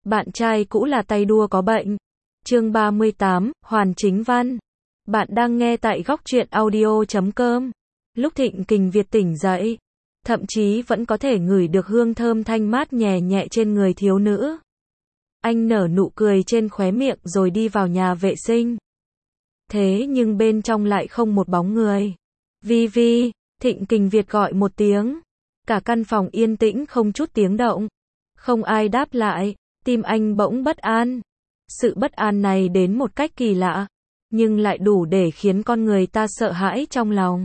Bạn trai cũ là tay đua có bệnh. Chương 38, Hoàn Chính Văn. Bạn đang nghe tại góc truyện audio.com. Lúc Thịnh Kình Việt tỉnh dậy, thậm chí vẫn có thể ngửi được hương thơm thanh mát nhẹ nhẹ trên người thiếu nữ. Anh nở nụ cười trên khóe miệng rồi đi vào nhà vệ sinh. Thế nhưng bên trong lại không một bóng người. Vi Vi, Thịnh Kình Việt gọi một tiếng. Cả căn phòng yên tĩnh không chút tiếng động. Không ai đáp lại, tim anh bỗng bất an. Sự bất an này đến một cách kỳ lạ, nhưng lại đủ để khiến con người ta sợ hãi trong lòng.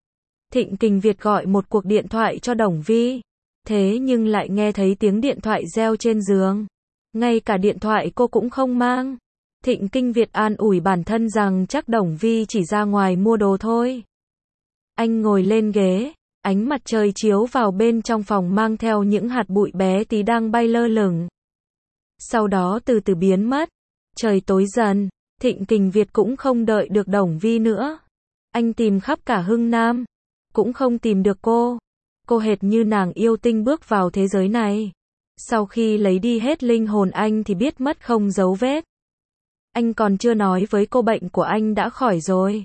Thịnh Kình Việt gọi một cuộc điện thoại cho Đồng Vi. Thế nhưng lại nghe thấy tiếng điện thoại reo trên giường. Ngay cả điện thoại cô cũng không mang. Thịnh Kình Việt an ủi bản thân rằng chắc Đồng Vi chỉ ra ngoài mua đồ thôi. Anh ngồi lên ghế, ánh mặt trời chiếu vào bên trong phòng mang theo những hạt bụi bé tí đang bay lơ lửng. Sau đó từ từ biến mất. Trời tối dần, Thịnh Kình Việt cũng không đợi được Đồng Vi nữa. Anh tìm khắp cả Hưng Nam, cũng không tìm được cô. Cô hệt như nàng yêu tinh bước vào thế giới này. Sau khi lấy đi hết linh hồn anh thì biết mất không dấu vết. Anh còn chưa nói với cô bệnh của anh đã khỏi rồi.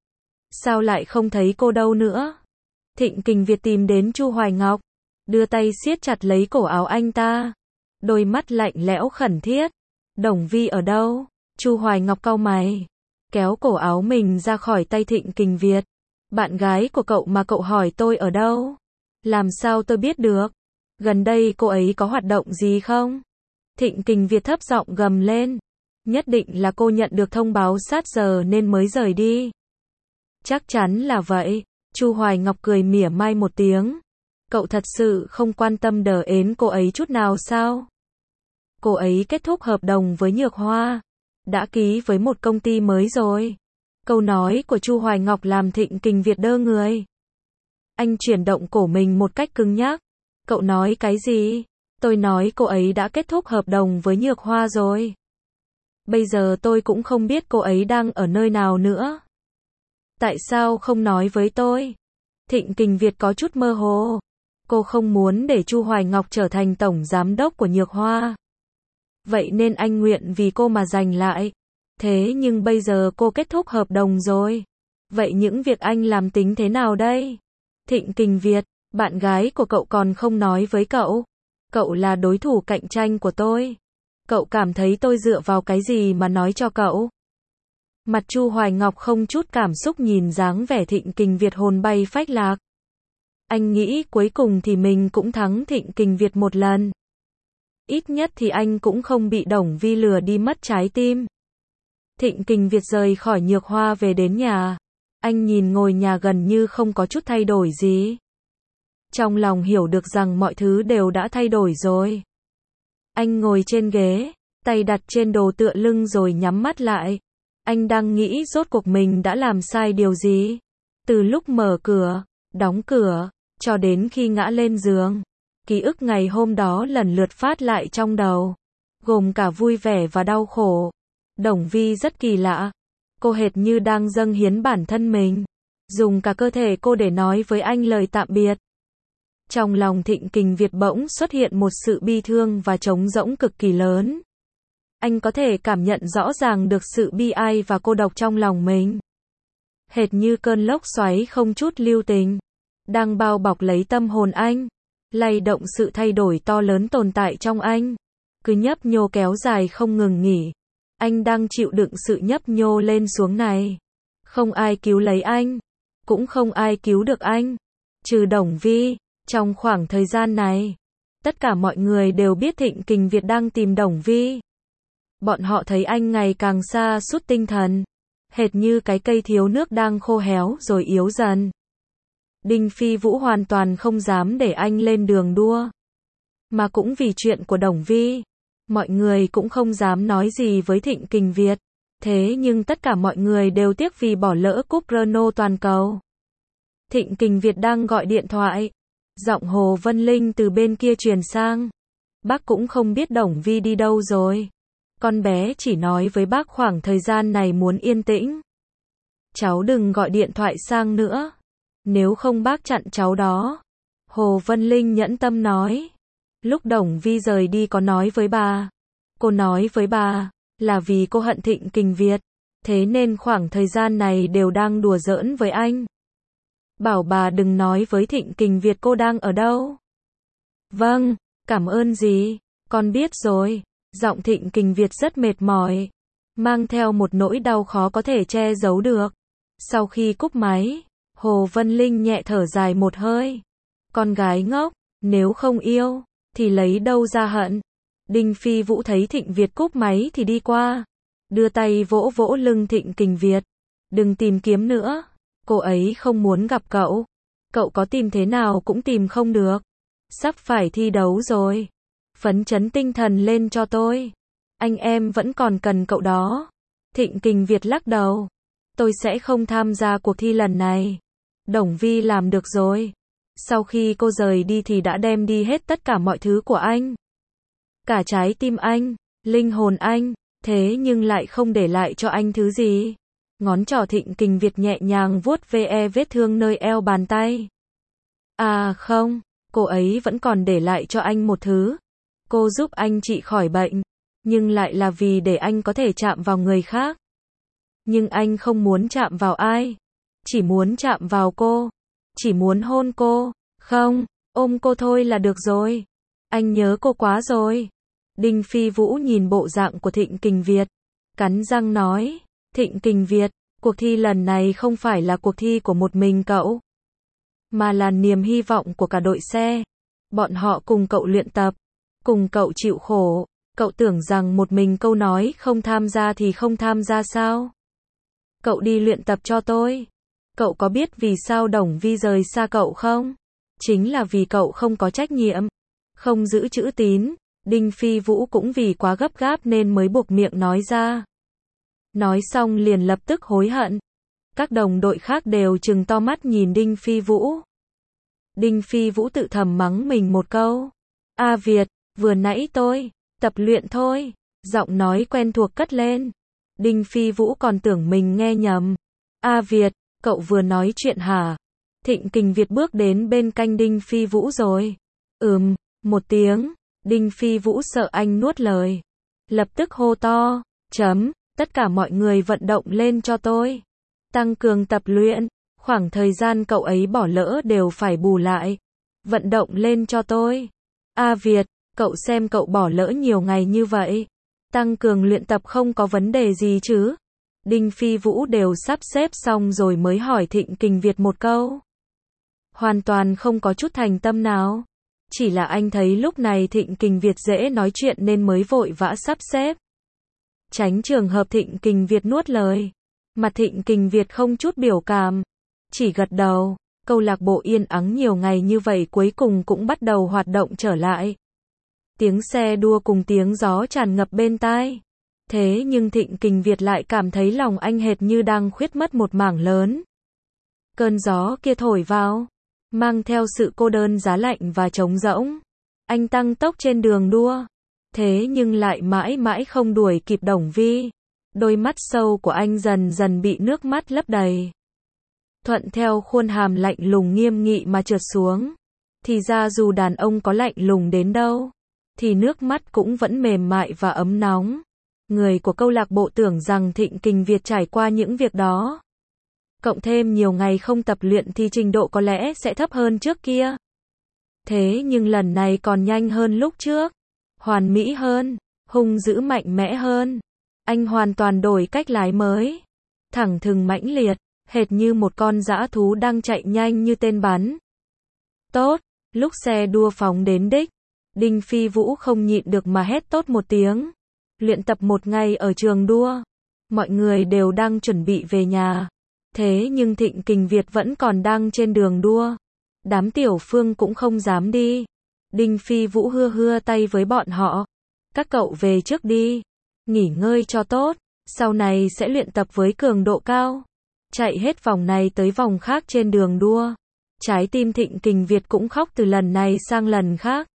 Sao lại không thấy cô đâu nữa? Thịnh Kình Việt tìm đến Chu Hoài Ngọc, đưa tay siết chặt lấy cổ áo anh ta. Đôi mắt lạnh lẽo khẩn thiết. Đồng Vi ở đâu? Chu Hoài Ngọc cau mày, kéo cổ áo mình ra khỏi tay Thịnh Kình Việt. Bạn gái của cậu mà cậu hỏi tôi ở đâu? Làm sao tôi biết được? Gần đây cô ấy có hoạt động gì không? Thịnh Kình Việt thấp giọng gầm lên. Nhất định là cô nhận được thông báo sát giờ nên mới rời đi. Chắc chắn là vậy. Chu Hoài Ngọc cười mỉa mai một tiếng. Cậu thật sự không quan tâm đến cô ấy chút nào sao? Cô ấy kết thúc hợp đồng với Nhược Hoa, đã ký với một công ty mới rồi. Câu nói của Chu Hoài Ngọc làm Thịnh Kình Việt đơ người. Anh chuyển động cổ mình một cách cứng nhắc. Cậu nói cái gì? Tôi nói cô ấy đã kết thúc hợp đồng với Nhược Hoa rồi. Bây giờ tôi cũng không biết cô ấy đang ở nơi nào nữa. Tại sao không nói với tôi? Thịnh Kình Việt có chút mơ hồ. Cô không muốn để Chu Hoài Ngọc trở thành tổng giám đốc của Nhược Hoa. Vậy nên anh nguyện vì cô mà giành lại. Thế nhưng bây giờ cô kết thúc hợp đồng rồi. Vậy những việc anh làm tính thế nào đây? Thịnh Kình Việt, bạn gái của cậu còn không nói với cậu. Cậu là đối thủ cạnh tranh của tôi. Cậu cảm thấy tôi dựa vào cái gì mà nói cho cậu? Mặt Chu Hoài Ngọc không chút cảm xúc nhìn dáng vẻ Thịnh Kình Việt hồn bay phách lạc. Anh nghĩ cuối cùng thì mình cũng thắng Thịnh Kình Việt một lần. Ít nhất thì anh cũng không bị Đồng Vi lừa đi mất trái tim. Thịnh Kình Việt rời khỏi Nhược Hoa về đến nhà. Anh nhìn ngôi nhà gần như không có chút thay đổi gì. Trong lòng hiểu được rằng mọi thứ đều đã thay đổi rồi. Anh ngồi trên ghế, tay đặt trên đồ tựa lưng rồi nhắm mắt lại. Anh đang nghĩ rốt cuộc mình đã làm sai điều gì. Từ lúc mở cửa, đóng cửa, cho đến khi ngã lên giường. Ký ức ngày hôm đó lần lượt phát lại trong đầu, gồm cả vui vẻ và đau khổ. Đồng Vi rất kỳ lạ. Cô hệt như đang dâng hiến bản thân mình, dùng cả cơ thể cô để nói với anh lời tạm biệt. Trong lòng Thịnh Kình Việt bỗng xuất hiện một sự bi thương và trống rỗng cực kỳ lớn. Anh có thể cảm nhận rõ ràng được sự bi ai và cô độc trong lòng mình. Hệt như cơn lốc xoáy không chút lưu tình, đang bao bọc lấy tâm hồn anh, lay động sự thay đổi to lớn tồn tại trong anh. Cứ nhấp nhô kéo dài không ngừng nghỉ. Anh đang chịu đựng sự nhấp nhô lên xuống này. Không ai cứu lấy anh, cũng không ai cứu được anh, trừ Đồng Vi. Trong khoảng thời gian này, tất cả mọi người đều biết Thịnh Kình Việt đang tìm Đồng Vi. Bọn họ thấy anh ngày càng sa sút tinh thần, hệt như cái cây thiếu nước đang khô héo rồi yếu dần. Đinh Phi Vũ hoàn toàn không dám để anh lên đường đua. Mà cũng vì chuyện của Đồng Vi, mọi người cũng không dám nói gì với Thịnh Kình Việt. Thế nhưng tất cả mọi người đều tiếc vì bỏ lỡ cúp Renault toàn cầu. Thịnh Kình Việt đang gọi điện thoại. Giọng Hồ Vân Linh từ bên kia truyền sang. Bác cũng không biết Đồng Vi đi đâu rồi. Con bé chỉ nói với bác khoảng thời gian này muốn yên tĩnh. Cháu đừng gọi điện thoại sang nữa. Nếu không bác chặn cháu đó. Hồ Vân Linh nhẫn tâm nói. Lúc Đồng Vi rời đi có nói với bà. Cô nói với bà, là vì cô hận Thịnh Kình Việt, thế nên khoảng thời gian này đều đang đùa giỡn với anh. Bảo bà đừng nói với Thịnh Kình Việt cô đang ở đâu. Vâng, cảm ơn dì, con biết rồi. Giọng Thịnh Kình Việt rất mệt mỏi, mang theo một nỗi đau khó có thể che giấu được. Sau khi cúp máy, Hồ Vân Linh nhẹ thở dài một hơi. Con gái ngốc, nếu không yêu, thì lấy đâu ra hận. Đinh Phi Vũ thấy Thịnh Việt cúp máy thì đi qua, đưa tay vỗ vỗ lưng Thịnh Kình Việt. Đừng tìm kiếm nữa, cô ấy không muốn gặp cậu. Cậu có tìm thế nào cũng tìm không được. Sắp phải thi đấu rồi. Phấn chấn tinh thần lên cho tôi. Anh em vẫn còn cần cậu đó. Thịnh Kình Việt lắc đầu. Tôi sẽ không tham gia cuộc thi lần này. Đồng Vi làm được rồi. Sau khi cô rời đi thì đã đem đi hết tất cả mọi thứ của anh. Cả trái tim anh, linh hồn anh, thế nhưng lại không để lại cho anh thứ gì. Ngón trỏ Thịnh Kình Việt nhẹ nhàng vuốt ve vết thương nơi eo bàn tay. À không, cô ấy vẫn còn để lại cho anh một thứ. Cô giúp anh trị khỏi bệnh, nhưng lại là vì để anh có thể chạm vào người khác. Nhưng anh không muốn chạm vào ai, chỉ muốn chạm vào cô, chỉ muốn hôn cô, không, ôm cô thôi là được rồi. Anh nhớ cô quá rồi. Đinh Phi Vũ nhìn bộ dạng của Thịnh Kình Việt, cắn răng nói, Thịnh Kình Việt, cuộc thi lần này không phải là cuộc thi của một mình cậu, mà là niềm hy vọng của cả đội xe. Bọn họ cùng cậu luyện tập, cùng cậu chịu khổ. Cậu tưởng rằng một mình câu nói không tham gia thì không tham gia sao? Cậu đi luyện tập cho tôi. Cậu có biết vì sao Đồng Vi rời xa cậu không? Chính là vì cậu không có trách nhiệm, không giữ chữ tín. Đinh Phi Vũ cũng vì quá gấp gáp nên mới buộc miệng nói ra. Nói xong liền lập tức hối hận. Các đồng đội khác đều trừng to mắt nhìn Đinh Phi Vũ. Đinh Phi Vũ tự thầm mắng mình một câu. A Việt, vừa nãy tôi tập luyện thôi. Giọng nói quen thuộc cất lên. Đinh Phi Vũ còn tưởng mình nghe nhầm. A Việt, cậu vừa nói chuyện hả? Thịnh Kình Việt bước đến bên cạnh Đinh Phi Vũ rồi. Một tiếng. Đinh Phi Vũ sợ anh nuốt lời. Lập tức hô to. Tất cả mọi người vận động lên cho tôi. Tăng cường tập luyện. Khoảng thời gian cậu ấy bỏ lỡ đều phải bù lại. Vận động lên cho tôi. A Việt, cậu xem cậu bỏ lỡ nhiều ngày như vậy. Tăng cường luyện tập không có vấn đề gì chứ? Đinh Phi Vũ đều sắp xếp xong rồi mới hỏi Thịnh Kình Việt một câu. Hoàn toàn không có chút thành tâm nào. Chỉ là anh thấy lúc này Thịnh Kình Việt dễ nói chuyện nên mới vội vã sắp xếp. Tránh trường hợp Thịnh Kình Việt nuốt lời. Mặt Thịnh Kình Việt không chút biểu cảm, chỉ gật đầu. Câu lạc bộ yên ắng nhiều ngày như vậy cuối cùng cũng bắt đầu hoạt động trở lại. Tiếng xe đua cùng tiếng gió tràn ngập bên tai. Thế nhưng Thịnh Kình Việt lại cảm thấy lòng anh hệt như đang khuyết mất một mảng lớn. Cơn gió kia thổi vào, mang theo sự cô đơn giá lạnh và trống rỗng. Anh tăng tốc trên đường đua, thế nhưng lại mãi mãi không đuổi kịp Đồng Vi. Đôi mắt sâu của anh dần dần bị nước mắt lấp đầy. Thuận theo khuôn hàm lạnh lùng nghiêm nghị mà trượt xuống. Thì ra dù đàn ông có lạnh lùng đến đâu, thì nước mắt cũng vẫn mềm mại và ấm nóng. Người của câu lạc bộ tưởng rằng Thịnh Kình Việt trải qua những việc đó, cộng thêm nhiều ngày không tập luyện thì trình độ có lẽ sẽ thấp hơn trước kia. Thế nhưng lần này còn nhanh hơn lúc trước, hoàn mỹ hơn, hung dữ mạnh mẽ hơn. Anh hoàn toàn đổi cách lái mới, thẳng thừng mãnh liệt, hệt như một con dã thú đang chạy nhanh như tên bắn. Tốt, lúc xe đua phóng đến đích, Đinh Phi Vũ không nhịn được mà hét tốt một tiếng. Luyện tập một ngày ở trường đua, mọi người đều đang chuẩn bị về nhà. Thế nhưng Thịnh Kình Việt vẫn còn đang trên đường đua. Đám tiểu phương cũng không dám đi. Đinh Phi Vũ hưa tay với bọn họ. Các cậu về trước đi, nghỉ ngơi cho tốt, sau này sẽ luyện tập với cường độ cao. Chạy hết vòng này tới vòng khác trên đường đua. Trái tim Thịnh Kình Việt cũng khóc từ lần này sang lần khác.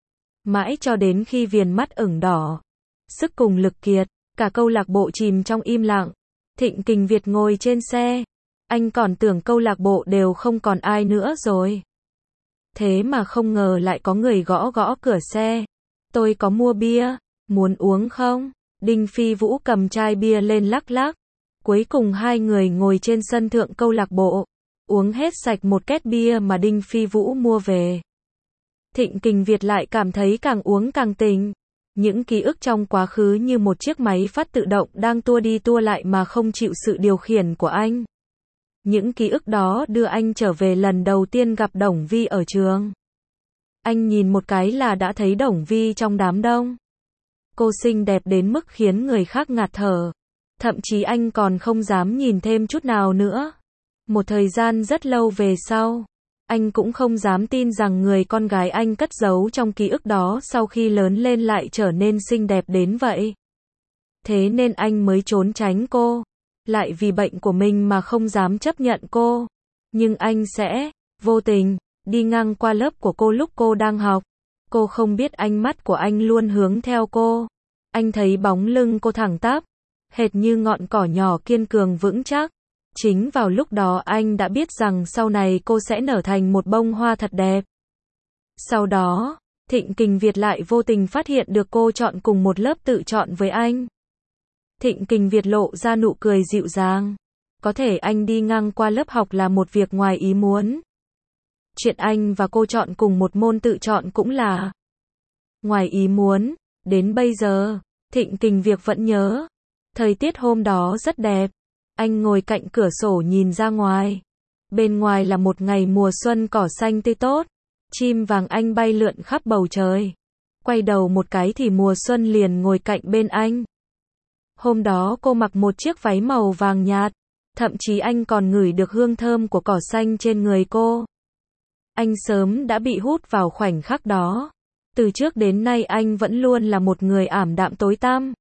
Mãi cho đến khi viền mắt ửng đỏ, sức cùng lực kiệt, cả câu lạc bộ chìm trong im lặng. Thịnh Kình Việt ngồi trên xe, anh còn tưởng câu lạc bộ đều không còn ai nữa rồi. Thế mà không ngờ lại có người gõ gõ cửa xe. Tôi có mua bia, Muốn uống không? Đinh Phi Vũ cầm chai bia lên lắc lắc. Cuối cùng hai người ngồi trên sân thượng câu lạc bộ, uống hết sạch một két bia mà Đinh Phi Vũ mua về. Thịnh Kình Việt lại cảm thấy càng uống càng tỉnh. Những ký ức trong quá khứ như một chiếc máy phát tự động đang tua đi tua lại mà không chịu sự điều khiển của anh. Những ký ức đó đưa anh trở về lần đầu tiên gặp Đồng Vi ở trường. Anh nhìn một cái là đã thấy Đồng Vi trong đám đông. Cô xinh đẹp đến mức khiến người khác ngạt thở. Thậm chí anh còn không dám nhìn thêm chút nào nữa. Một thời gian rất lâu về sau, anh cũng không dám tin rằng người con gái anh cất giấu trong ký ức đó sau khi lớn lên lại trở nên xinh đẹp đến vậy. Thế nên anh mới trốn tránh cô. Lại vì bệnh của mình mà không dám chấp nhận cô. Nhưng anh sẽ, vô tình, đi ngang qua lớp của cô lúc cô đang học. Cô không biết ánh mắt của anh luôn hướng theo cô. Anh thấy bóng lưng cô thẳng tắp, hệt như ngọn cỏ nhỏ kiên cường vững chắc. Chính vào lúc đó anh đã biết rằng sau này cô sẽ nở thành một bông hoa thật đẹp. Sau đó, Thịnh Kình Việt lại vô tình phát hiện được cô chọn cùng một lớp tự chọn với anh. Thịnh Kình Việt lộ ra nụ cười dịu dàng. Có thể anh đi ngang qua lớp học là một việc ngoài ý muốn. Chuyện anh và cô chọn cùng một môn tự chọn cũng là ngoài ý muốn. Đến bây giờ, Thịnh Kình Việt vẫn nhớ. Thời tiết hôm đó rất đẹp. Anh ngồi cạnh cửa sổ nhìn ra ngoài. Bên ngoài là một ngày mùa xuân cỏ xanh tươi tốt. Chim vàng anh bay lượn khắp bầu trời. Quay đầu một cái thì mùa xuân liền ngồi cạnh bên anh. Hôm đó cô mặc một chiếc váy màu vàng nhạt. Thậm chí anh còn ngửi được hương thơm của cỏ xanh trên người cô. Anh sớm đã bị hút vào khoảnh khắc đó. Từ trước đến nay anh vẫn luôn là một người ảm đạm tối tăm.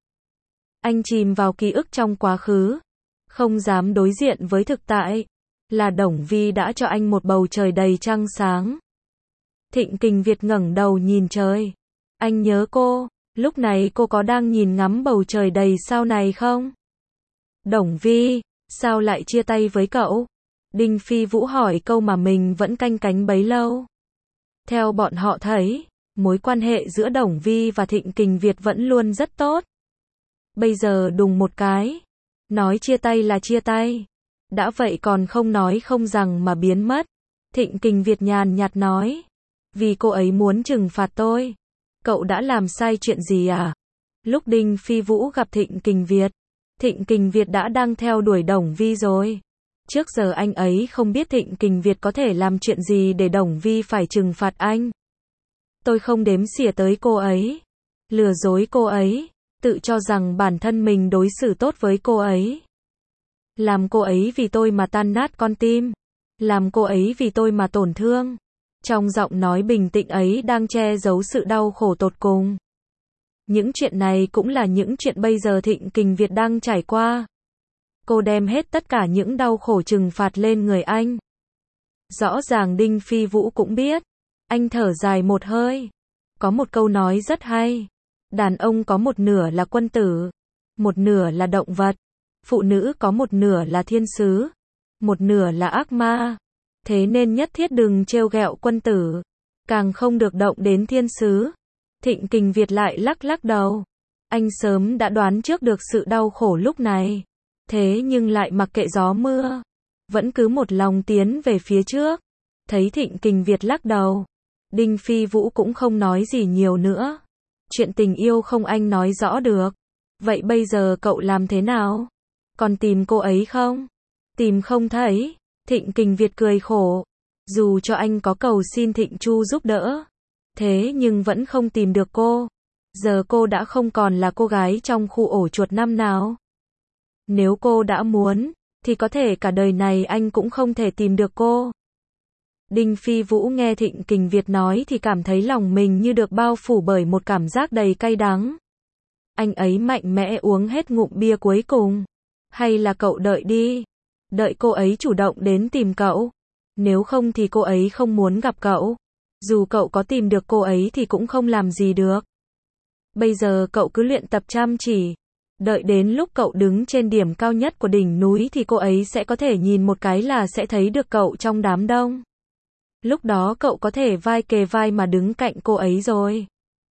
Anh chìm vào ký ức trong quá khứ. Không dám đối diện với thực tại. Là Đồng Vi đã cho anh một bầu trời đầy trăng sáng. Thịnh Kình Việt ngẩng đầu nhìn trời. Anh nhớ cô. Lúc này cô có đang nhìn ngắm bầu trời đầy sao này không? Đồng Vi, sao lại chia tay với cậu? Đinh Phi Vũ hỏi câu mà mình vẫn canh cánh bấy lâu. Theo bọn họ thấy, mối quan hệ giữa Đồng Vi và Thịnh Kình Việt vẫn luôn rất tốt. Bây giờ đùng một cái. Nói chia tay là chia tay. Đã vậy còn không nói không rằng mà biến mất. Thịnh Kình Việt nhàn nhạt nói. Vì cô ấy muốn trừng phạt tôi. Cậu đã làm sai chuyện gì à? Lúc Đinh Phi Vũ gặp Thịnh Kình Việt, Thịnh Kình Việt đã đang theo đuổi Đồng Vi rồi. Trước giờ anh ấy không biết Thịnh Kình Việt có thể làm chuyện gì để Đồng Vi phải trừng phạt anh. Tôi không đếm xỉa tới cô ấy. Lừa dối cô ấy. Tự cho rằng bản thân mình đối xử tốt với cô ấy. Làm cô ấy vì tôi mà tan nát con tim. Làm cô ấy vì tôi mà tổn thương. Trong giọng nói bình tĩnh ấy đang che giấu sự đau khổ tột cùng. Những chuyện này cũng là những chuyện bây giờ Thịnh Kình Việt đang trải qua. Cô đem hết tất cả những đau khổ trừng phạt lên người anh. Rõ ràng Đinh Phi Vũ cũng biết. Anh thở dài một hơi. Có một câu nói rất hay. Đàn ông có một nửa là quân tử. Một nửa là động vật. Phụ nữ có một nửa là thiên sứ. Một nửa là ác ma. Thế nên nhất thiết đừng trêu ghẹo quân tử. Càng không được động đến thiên sứ. Thịnh Kình Việt lại lắc lắc đầu. Anh sớm đã đoán trước được sự đau khổ lúc này. Thế nhưng lại mặc kệ gió mưa. Vẫn cứ một lòng tiến về phía trước. Thấy Thịnh Kình Việt lắc đầu. Đinh Phi Vũ cũng không nói gì nhiều nữa. Chuyện tình yêu không anh nói rõ được. Vậy bây giờ cậu làm thế nào? Còn tìm cô ấy không? Tìm không thấy. Thịnh Kình Việt cười khổ. Dù cho anh có cầu xin Thịnh Chu giúp đỡ. Thế nhưng vẫn không tìm được cô. Giờ cô đã không còn là cô gái trong khu ổ chuột năm nào. Nếu cô đã muốn, thì có thể cả đời này anh cũng không thể tìm được cô. Đinh Phi Vũ nghe Thịnh Kình Việt nói thì cảm thấy lòng mình như được bao phủ bởi một cảm giác đầy cay đắng. Anh ấy mạnh mẽ uống hết ngụm bia cuối cùng. Hay là cậu đợi đi. Đợi cô ấy chủ động đến tìm cậu. Nếu không thì cô ấy không muốn gặp cậu. Dù cậu có tìm được cô ấy thì cũng không làm gì được. Bây giờ cậu cứ luyện tập chăm chỉ. Đợi đến lúc cậu đứng trên điểm cao nhất của đỉnh núi thì cô ấy sẽ có thể nhìn một cái là sẽ thấy được cậu trong đám đông. Lúc đó cậu có thể vai kề vai mà đứng cạnh cô ấy rồi.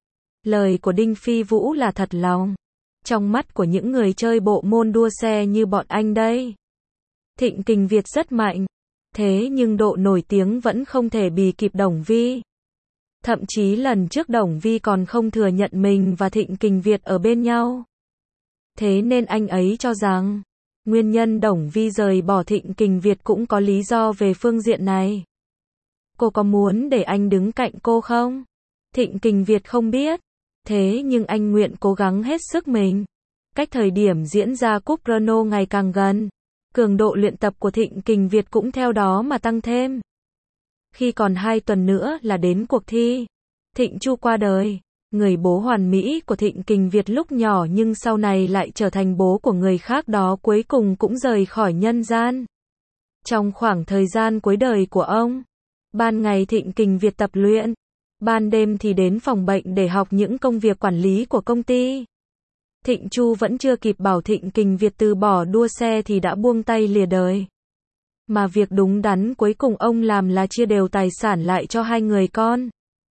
Lời của Đinh Phi Vũ là thật lòng. Trong mắt của những người chơi bộ môn đua xe như bọn anh đây, Thịnh Kình Việt rất mạnh. Thế nhưng độ nổi tiếng vẫn không thể bì kịp Đồng Vi. Thậm chí lần trước Đồng Vi còn không thừa nhận mình và Thịnh Kình Việt ở bên nhau. Thế nên anh ấy cho rằng, nguyên nhân Đồng Vi rời bỏ Thịnh Kình Việt cũng có lý do về phương diện này. Cô có muốn để anh đứng cạnh cô không? Thịnh Kình Việt không biết. Thế nhưng anh nguyện cố gắng hết sức mình. Cách thời điểm diễn ra cúp Renault ngày càng gần, cường độ luyện tập của Thịnh Kình Việt cũng theo đó mà tăng thêm. Khi còn 2 tuần nữa là đến cuộc thi, Thịnh Chu qua đời. Người bố hoàn mỹ của Thịnh Kình Việt lúc nhỏ nhưng sau này lại trở thành bố của người khác đó cuối cùng cũng rời khỏi nhân gian. Trong khoảng thời gian cuối đời của ông, ban ngày Thịnh Kình Việt tập luyện, ban đêm thì đến phòng bệnh để học những công việc quản lý của công ty. Thịnh Chu vẫn chưa kịp bảo Thịnh Kình Việt từ bỏ đua xe thì đã buông tay lìa đời. Mà việc đúng đắn cuối cùng ông làm là chia đều tài sản lại cho 2 người con.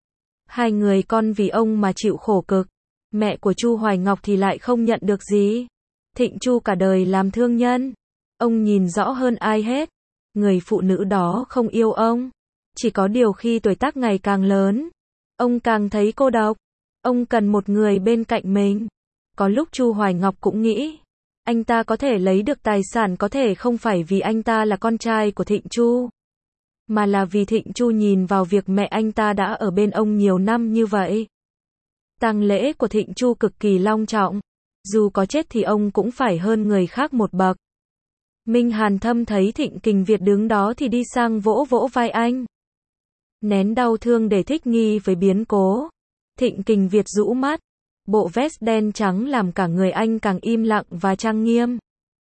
2 người con vì ông mà chịu khổ cực. Mẹ của Chu Hoài Ngọc thì lại không nhận được gì. Thịnh Chu cả đời làm thương nhân. Ông nhìn rõ hơn ai hết. Người phụ nữ đó không yêu ông. Chỉ có điều khi tuổi tác ngày càng lớn, ông càng thấy cô độc. Ông cần một người bên cạnh mình. Có lúc Chu Hoài Ngọc cũng nghĩ, anh ta có thể lấy được tài sản có thể không phải vì anh ta là con trai của Thịnh Chu, mà là vì Thịnh Chu nhìn vào việc mẹ anh ta đã ở bên ông nhiều năm như vậy. Tang lễ của Thịnh Chu cực kỳ long trọng. Dù có chết thì ông cũng phải hơn người khác một bậc. Minh Hàn Thâm thấy Thịnh Kình Việt đứng đó thì đi sang vỗ vỗ vai anh. Nén đau thương để thích nghi với biến cố. Thịnh Kình Việt rũ mắt. Bộ vest đen trắng làm cả người anh càng im lặng và trang nghiêm.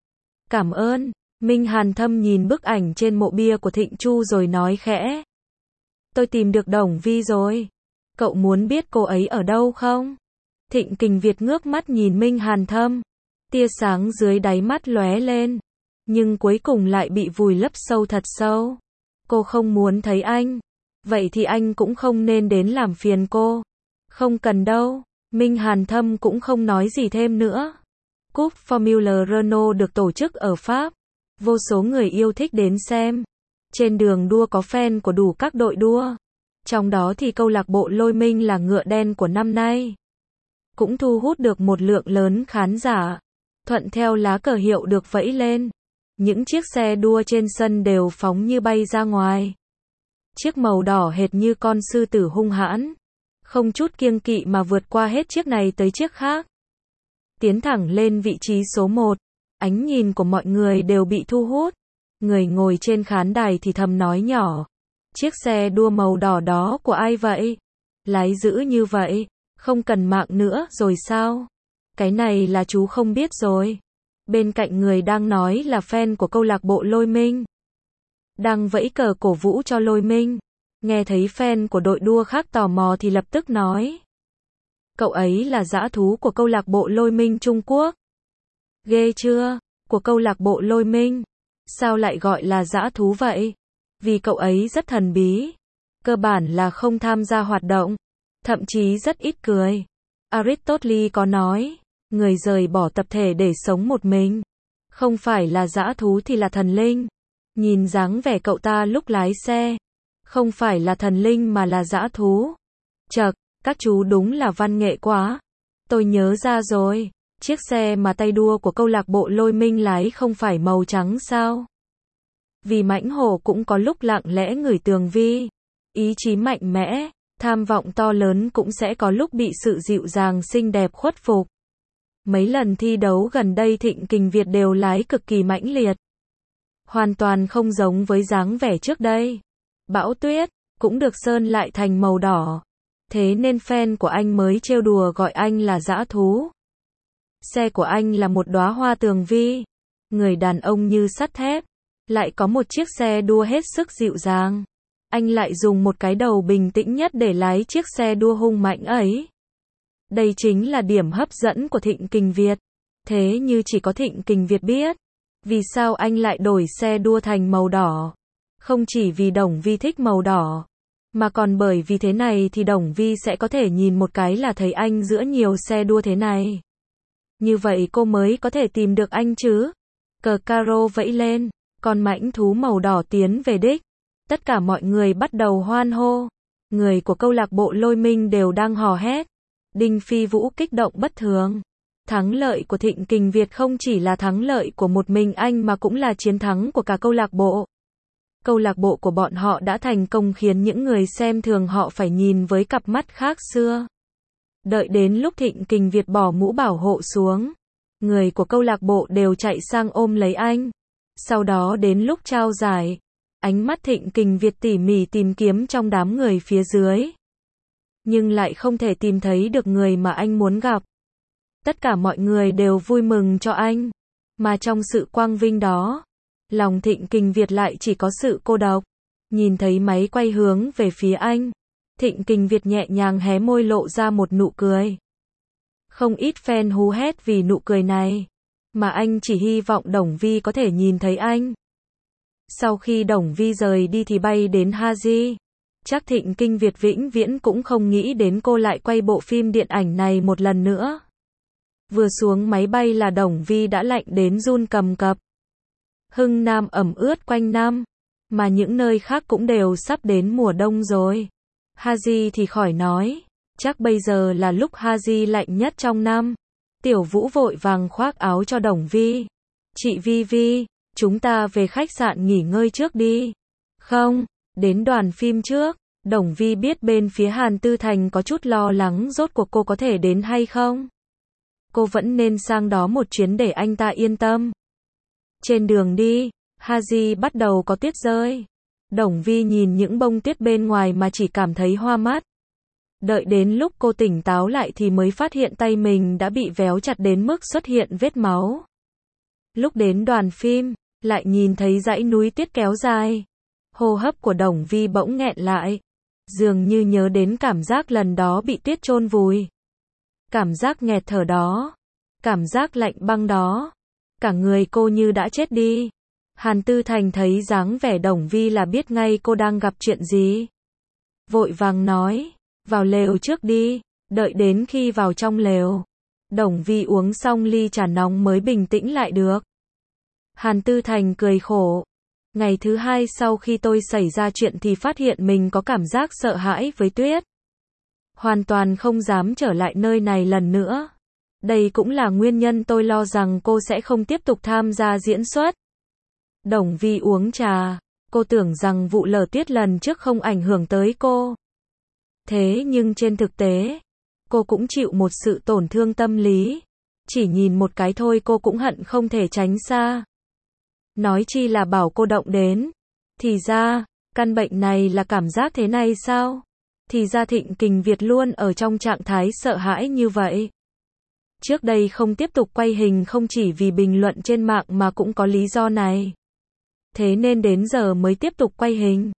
Cảm ơn. Minh Hàn Thâm nhìn bức ảnh trên mộ bia của Thịnh Chu rồi nói khẽ. Tôi tìm được Đồng Vi rồi. Cậu muốn biết cô ấy ở đâu không? Thịnh Kình Việt ngước mắt nhìn Minh Hàn Thâm. Tia sáng dưới đáy mắt lóe lên. Nhưng cuối cùng lại bị vùi lấp sâu thật sâu. Cô không muốn thấy anh. Vậy thì anh cũng không nên đến làm phiền cô. Không cần đâu. Minh Hàn Thâm cũng không nói gì thêm nữa. Cúp Formula Renault được tổ chức ở Pháp. Vô số người yêu thích đến xem. Trên đường đua có fan của đủ các đội đua. Trong đó thì câu lạc bộ Lôi Minh là ngựa đen của năm nay. Cũng thu hút được một lượng lớn khán giả. Thuận theo lá cờ hiệu được vẫy lên. Những chiếc xe đua trên sân đều phóng như bay ra ngoài. Chiếc màu đỏ hệt như con sư tử hung hãn. Không chút kiêng kỵ mà vượt qua hết chiếc này tới chiếc khác. Tiến thẳng lên vị trí số 1. Ánh nhìn của mọi người đều bị thu hút. Người ngồi trên khán đài thì thầm nói nhỏ. Chiếc xe đua màu đỏ đó của ai vậy? Lái dữ như vậy, không cần mạng nữa rồi sao? Cái này là chú không biết rồi. Bên cạnh người đang nói là fan của câu lạc bộ Lôi Minh. Đang vẫy cờ cổ vũ cho Lôi Minh. Nghe thấy fan của đội đua khác tò mò thì lập tức nói. Cậu ấy là dã thú của câu lạc bộ Lôi Minh Trung Quốc. Ghê chưa? Của câu lạc bộ Lôi Minh. Sao lại gọi là dã thú vậy? Vì cậu ấy rất thần bí. Cơ bản là không tham gia hoạt động. Thậm chí rất ít cười. Aristotle có nói. Người rời bỏ tập thể để sống một mình. Không phải là dã thú thì là thần linh. Nhìn dáng vẻ cậu ta lúc lái xe. Không phải là thần linh mà là dã thú. Chậc, các chú đúng là văn nghệ quá. Tôi nhớ ra rồi. Chiếc xe mà tay đua của câu lạc bộ Lôi Minh lái không phải màu trắng sao? Vì mãnh hổ cũng có lúc lặng lẽ ngửi tường vi. Ý chí mạnh mẽ, tham vọng to lớn cũng sẽ có lúc bị sự dịu dàng xinh đẹp khuất phục. Mấy lần thi đấu gần đây Thịnh Kình Việt đều lái cực kỳ mãnh liệt. Hoàn toàn không giống với dáng vẻ trước đây. Bão tuyết, cũng được sơn lại thành màu đỏ. Thế nên fan của anh mới trêu đùa gọi anh là dã thú. Xe của anh là một đóa hoa tường vi. Người đàn ông như sắt thép. Lại có một chiếc xe đua hết sức dịu dàng. Anh lại dùng một cái đầu bình tĩnh nhất để lái chiếc xe đua hung mạnh ấy. Đây chính là điểm hấp dẫn của Thịnh Kình Việt. Thế như chỉ có Thịnh Kình Việt biết. Vì sao anh lại đổi xe đua thành màu đỏ? Không chỉ vì Đồng Vi thích màu đỏ. Mà còn bởi vì thế này thì Đồng Vi sẽ có thể nhìn một cái là thấy anh giữa nhiều xe đua thế này. Như vậy cô mới có thể tìm được anh chứ. Cờ caro vẫy lên, con mãnh thú màu đỏ tiến về đích. Tất cả mọi người bắt đầu hoan hô. Người của câu lạc bộ Lôi Minh đều đang hò hét. Đinh Phi Vũ kích động bất thường. Thắng lợi của Thịnh Kình Việt không chỉ là thắng lợi của một mình anh mà cũng là chiến thắng của cả câu lạc bộ. Câu lạc bộ của bọn họ đã thành công khiến những người xem thường họ phải nhìn với cặp mắt khác xưa. Đợi đến lúc Thịnh Kình Việt bỏ mũ bảo hộ xuống, người của câu lạc bộ đều chạy sang ôm lấy anh. Sau đó đến lúc trao giải, ánh mắt Thịnh Kình Việt tỉ mỉ tìm kiếm trong đám người phía dưới. Nhưng lại không thể tìm thấy được người mà anh muốn gặp. Tất cả mọi người đều vui mừng cho anh. Mà trong sự quang vinh đó, lòng Thịnh Kình Việt lại chỉ có sự cô độc. Nhìn thấy máy quay hướng về phía anh, Thịnh Kình Việt nhẹ nhàng hé môi lộ ra một nụ cười. Không ít fan hú hét vì nụ cười này, mà anh chỉ hy vọng Đồng Vi có thể nhìn thấy anh. Sau khi Đồng Vi rời đi thì bay đến Haji. Chắc Thịnh Kình Việt vĩnh viễn cũng không nghĩ đến cô lại quay bộ phim điện ảnh này một lần nữa. Vừa xuống máy bay là Đồng Vi đã lạnh đến run cầm cập. Hưng Nam ẩm ướt quanh năm, mà những nơi khác cũng đều sắp đến mùa đông rồi. Haji thì khỏi nói, chắc bây giờ là lúc Haji lạnh nhất trong năm. Tiểu Vũ vội vàng khoác áo cho Đồng Vi. Chị Vi Vi, chúng ta về khách sạn nghỉ ngơi trước đi. Không, đến đoàn phim trước. Đồng Vi biết bên phía Hàn Tư Thành có chút lo lắng rốt cuộc cô có thể đến hay không. Cô vẫn nên sang đó một chuyến để anh ta yên tâm. Trên đường đi, Haji bắt đầu có tuyết rơi. Đồng Vi nhìn những bông tuyết bên ngoài mà chỉ cảm thấy hoa mắt. Đợi đến lúc cô tỉnh táo lại thì mới phát hiện tay mình đã bị véo chặt đến mức xuất hiện vết máu. Lúc đến đoàn phim, lại nhìn thấy dãy núi tuyết kéo dài. Hô hấp của Đồng Vi bỗng nghẹn lại. Dường như nhớ đến cảm giác lần đó bị tuyết chôn vùi. Cảm giác nghẹt thở đó. Cảm giác lạnh băng đó. Cả người cô như đã chết đi. Hàn Tư Thành thấy dáng vẻ Đồng Vi là biết ngay cô đang gặp chuyện gì. Vội vàng nói, vào lều trước đi, đợi đến khi vào trong lều. Đồng Vi uống xong ly trà nóng mới bình tĩnh lại được. Hàn Tư Thành cười khổ. Ngày thứ hai sau khi tôi xảy ra chuyện thì phát hiện mình có cảm giác sợ hãi với tuyết. Hoàn toàn không dám trở lại nơi này lần nữa. Đây cũng là nguyên nhân tôi lo rằng cô sẽ không tiếp tục tham gia diễn xuất. Đồng Vi uống trà, cô tưởng rằng vụ lở tuyết lần trước không ảnh hưởng tới cô. Thế nhưng trên thực tế, cô cũng chịu một sự tổn thương tâm lý. Chỉ nhìn một cái thôi cô cũng hận không thể tránh xa. Nói chi là bảo cô động đến. Thì ra, căn bệnh này là cảm giác thế này sao? Thì ra Thịnh Kình Việt luôn ở trong trạng thái sợ hãi như vậy. Trước đây không tiếp tục quay hình không chỉ vì bình luận trên mạng mà cũng có lý do này. Thế nên đến giờ mới tiếp tục quay hình.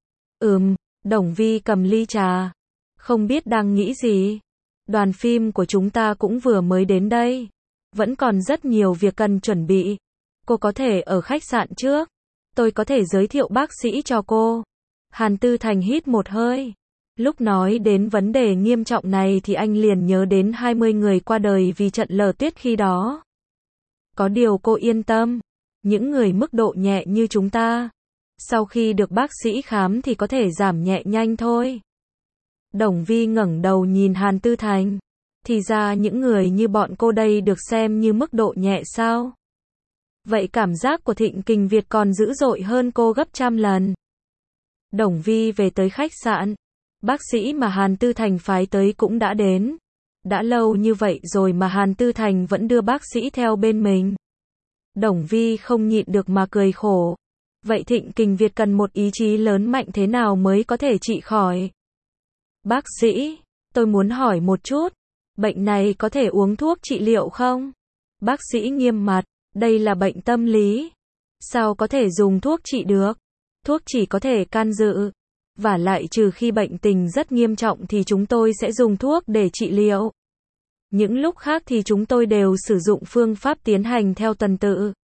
Đồng Vi cầm ly trà. Không biết đang nghĩ gì. Đoàn phim của chúng ta cũng vừa mới đến đây. Vẫn còn rất nhiều việc cần chuẩn bị. Cô có thể ở khách sạn trước. Tôi có thể giới thiệu bác sĩ cho cô. Hàn Tư Thành hít một hơi. Lúc nói đến vấn đề nghiêm trọng này thì anh liền nhớ đến 20 người qua đời vì trận lở tuyết khi đó. Có điều cô yên tâm. Những người mức độ nhẹ như chúng ta, sau khi được bác sĩ khám thì có thể giảm nhẹ nhanh thôi. Đồng Vi ngẩng đầu nhìn Hàn Tư Thành. Thì ra những người như bọn cô đây được xem như mức độ nhẹ sao? Vậy cảm giác của Thịnh Kình Việt còn dữ dội hơn cô gấp trăm lần. Đồng Vi về tới khách sạn. Bác sĩ mà Hàn Tư Thành phái tới cũng đã đến. Đã lâu như vậy rồi mà Hàn Tư Thành vẫn đưa bác sĩ theo bên mình. Đồng Vi không nhịn được mà cười khổ. Vậy Thịnh Kình Việt cần một ý chí lớn mạnh thế nào mới có thể trị khỏi? Bác sĩ, tôi muốn hỏi một chút. Bệnh này có thể uống thuốc trị liệu không? Bác sĩ nghiêm mặt. Đây là bệnh tâm lý. Sao có thể dùng thuốc trị được? Thuốc chỉ có thể can dự. Và lại trừ khi bệnh tình rất nghiêm trọng thì chúng tôi sẽ dùng thuốc để trị liệu. Những lúc khác thì chúng tôi đều sử dụng phương pháp tiến hành theo tuần tự.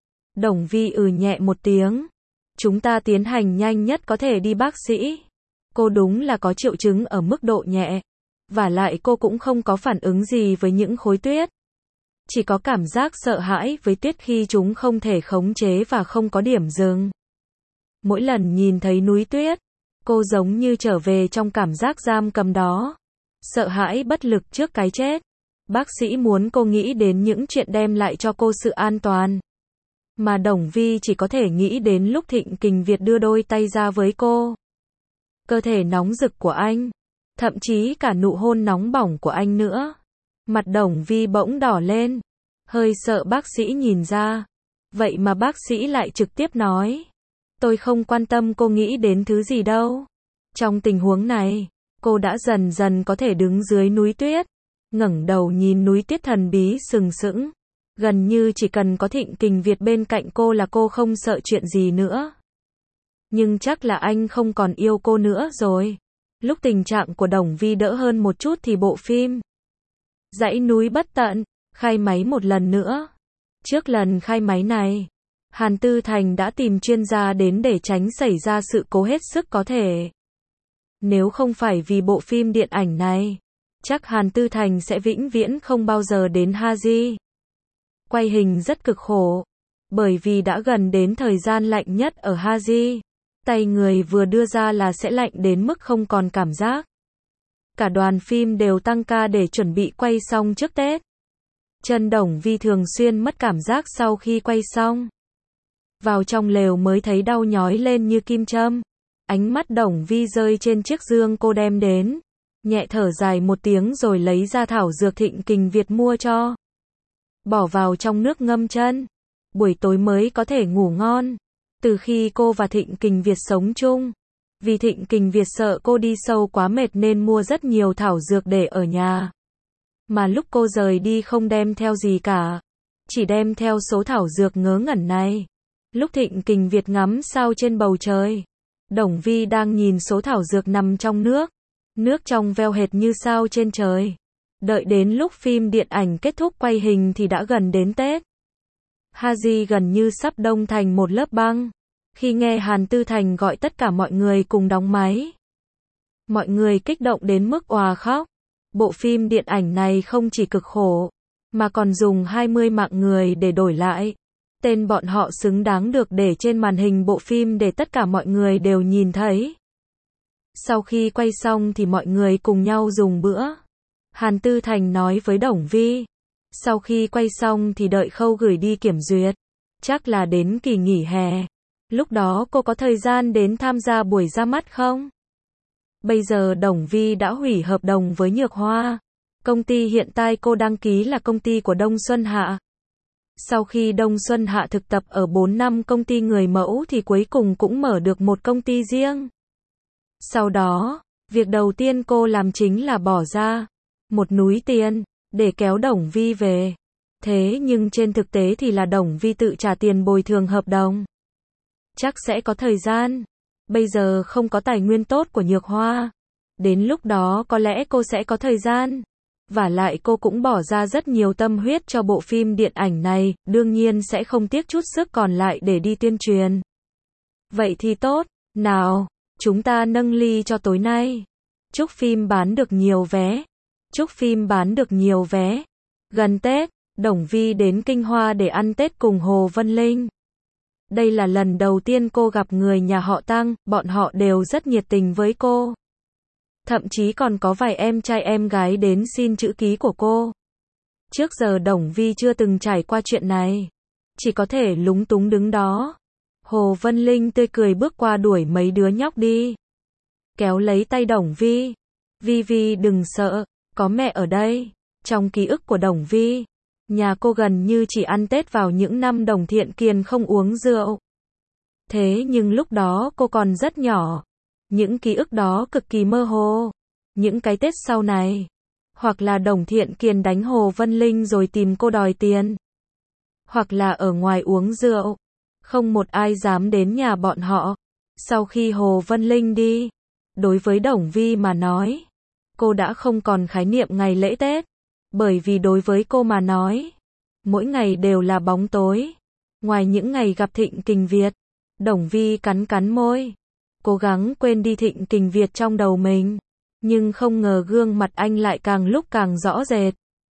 Đồng Vi nhẹ một tiếng. Chúng ta tiến hành nhanh nhất có thể đi bác sĩ. Cô đúng là có triệu chứng ở mức độ nhẹ. Vả lại cô cũng không có phản ứng gì với những khối tuyết. Chỉ có cảm giác sợ hãi với tuyết khi chúng không thể khống chế và không có điểm dừng. Mỗi lần nhìn thấy núi tuyết, cô giống như trở về trong cảm giác giam cầm đó. Sợ hãi bất lực trước cái chết. Bác sĩ muốn cô nghĩ đến những chuyện đem lại cho cô sự an toàn. Mà Đồng Vi chỉ có thể nghĩ đến lúc Thịnh Kình Việt đưa đôi tay ra với cô. Cơ thể nóng rực của anh. Thậm chí cả nụ hôn nóng bỏng của anh nữa. Mặt Đồng Vi bỗng đỏ lên. Hơi sợ bác sĩ nhìn ra. Vậy mà bác sĩ lại trực tiếp nói. Tôi không quan tâm cô nghĩ đến thứ gì đâu. Trong tình huống này, cô đã dần dần có thể đứng dưới núi tuyết. Ngẩng đầu nhìn núi tuyết thần bí sừng sững. Gần như chỉ cần có Thịnh Kình Việt bên cạnh cô là cô không sợ chuyện gì nữa. Nhưng chắc là anh không còn yêu cô nữa rồi. Lúc tình trạng của Đồng Vi đỡ hơn một chút thì bộ phim Dãy núi bất tận khai máy một lần nữa. Trước lần khai máy này, Hàn Tư Thành đã tìm chuyên gia đến để tránh xảy ra sự cố hết sức có thể. Nếu không phải vì bộ phim điện ảnh này, chắc Hàn Tư Thành sẽ vĩnh viễn không bao giờ đến Haji. Quay hình rất cực khổ, bởi vì đã gần đến thời gian lạnh nhất ở Haji. Tay người vừa đưa ra là sẽ lạnh đến mức không còn cảm giác. Cả đoàn phim đều tăng ca để chuẩn bị quay xong trước Tết. Chân Đồng Vi thường xuyên mất cảm giác sau khi quay xong. Vào trong lều mới thấy đau nhói lên như kim châm. Ánh mắt Đồng Vi rơi trên chiếc dương cô đem đến. Nhẹ thở dài một tiếng rồi lấy ra thảo dược Thịnh Kình Việt mua cho. Bỏ vào trong nước ngâm chân. Buổi tối mới có thể ngủ ngon. Từ khi cô và Thịnh Kình Việt sống chung. Vì Thịnh Kình Việt sợ cô đi sâu quá mệt nên mua rất nhiều thảo dược để ở nhà. Mà lúc cô rời đi không đem theo gì cả. Chỉ đem theo số thảo dược ngớ ngẩn này. Lúc Thịnh Kình Việt ngắm sao trên bầu trời. Đồng Vi đang nhìn số thảo dược nằm trong nước. Nước trong veo hệt như sao trên trời. Đợi đến lúc phim điện ảnh kết thúc quay hình thì đã gần đến Tết. Haji gần như sắp đông thành một lớp băng. Khi nghe Hàn Tư Thành gọi tất cả mọi người cùng đóng máy. Mọi người kích động đến mức òa khóc. Bộ phim điện ảnh này không chỉ cực khổ, mà còn dùng 20 mạng người để đổi lại. Tên bọn họ xứng đáng được để trên màn hình bộ phim để tất cả mọi người đều nhìn thấy. Sau khi quay xong thì mọi người cùng nhau dùng bữa. Hàn Tư Thành nói với Đồng Vi. Sau khi quay xong thì đợi khâu gửi đi kiểm duyệt. Chắc là đến kỳ nghỉ hè. Lúc đó cô có thời gian đến tham gia buổi ra mắt không? Bây giờ Đồng Vi đã hủy hợp đồng với Nhược Hoa. Công ty hiện tại cô đăng ký là công ty của Đông Xuân Hạ. Sau khi Đông Xuân Hạ thực tập ở 4 năm công ty người mẫu thì cuối cùng cũng mở được một công ty riêng. Sau đó, việc đầu tiên cô làm chính là bỏ ra một núi tiền để kéo Đồng Vi về. Thế nhưng trên thực tế thì là Đồng Vi tự trả tiền bồi thường hợp đồng. Chắc sẽ có thời gian. Bây giờ không có tài nguyên tốt của Nhược Hoa. Đến lúc đó có lẽ cô sẽ có thời gian. Vả lại cô cũng bỏ ra rất nhiều tâm huyết cho bộ phim điện ảnh này, đương nhiên sẽ không tiếc chút sức còn lại để đi tuyên truyền. Vậy thì tốt, nào, chúng ta nâng ly cho tối nay. Chúc phim bán được nhiều vé. Chúc phim bán được nhiều vé. Gần Tết, Đồng Vi đến Kinh Hoa để ăn Tết cùng Hồ Vân Linh. Đây là lần đầu tiên cô gặp người nhà họ Tăng, bọn họ đều rất nhiệt tình với cô. Thậm chí còn có vài em trai em gái đến xin chữ ký của cô. Trước giờ Đồng Vi chưa từng trải qua chuyện này. Chỉ có thể lúng túng đứng đó. Hồ Vân Linh tươi cười bước qua đuổi mấy đứa nhóc đi. Kéo lấy tay Đồng Vi. Vi Vi đừng sợ, có mẹ ở đây. Trong ký ức của Đồng Vi, nhà cô gần như chỉ ăn Tết vào những năm Đồng Thiện Kiên không uống rượu. Thế nhưng lúc đó cô còn rất nhỏ. Những ký ức đó cực kỳ mơ hồ. Những cái Tết sau này. Hoặc là Đồng Thiện Kiên đánh Hồ Vân Linh rồi tìm cô đòi tiền. Hoặc là ở ngoài uống rượu. Không một ai dám đến nhà bọn họ. Sau khi Hồ Vân Linh đi, đối với Đồng Vi mà nói, cô đã không còn khái niệm ngày lễ Tết. Bởi vì đối với cô mà nói, mỗi ngày đều là bóng tối. Ngoài những ngày gặp Thịnh Kình Việt, Đồng Vi cắn cắn môi. cố gắng quên đi Thịnh Kình Việt trong đầu mình. Nhưng không ngờ gương mặt anh lại càng lúc càng rõ rệt.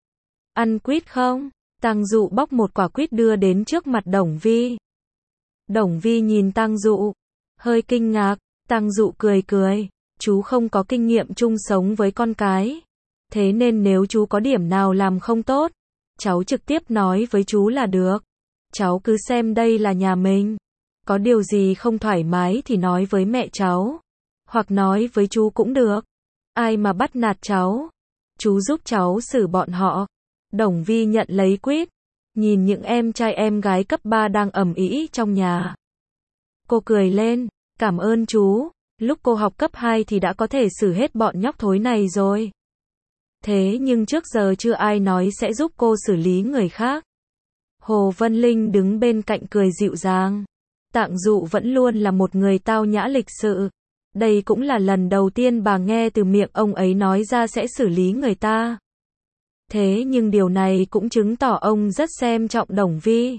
Ăn quýt không? Tang Dụ bóc một quả quýt đưa đến trước mặt Đồng Vi. Đồng Vi nhìn Tang Dụ, hơi kinh ngạc. Tang Dụ cười cười, chú không có kinh nghiệm chung sống với con cái. Thế nên nếu chú có điểm nào làm không tốt, cháu trực tiếp nói với chú là được. Cháu cứ xem đây là nhà mình. Có điều gì không thoải mái thì nói với mẹ cháu. Hoặc nói với chú cũng được. Ai mà bắt nạt cháu, chú giúp cháu xử bọn họ. Đồng Vi nhận lấy quýt, nhìn những em trai em gái cấp 3 đang ầm ĩ trong nhà. Cô cười lên, cảm ơn chú. Lúc cô học cấp 2 thì đã có thể xử hết bọn nhóc thối này rồi. Thế nhưng trước giờ chưa ai nói sẽ giúp cô xử lý người khác. Hồ Vân Linh đứng bên cạnh cười dịu dàng. Tang Dụ vẫn luôn là một người tao nhã lịch sự. Đây cũng là lần đầu tiên bà nghe từ miệng ông ấy nói ra sẽ xử lý người ta. Thế nhưng điều này cũng chứng tỏ ông rất xem trọng Đồng Vi.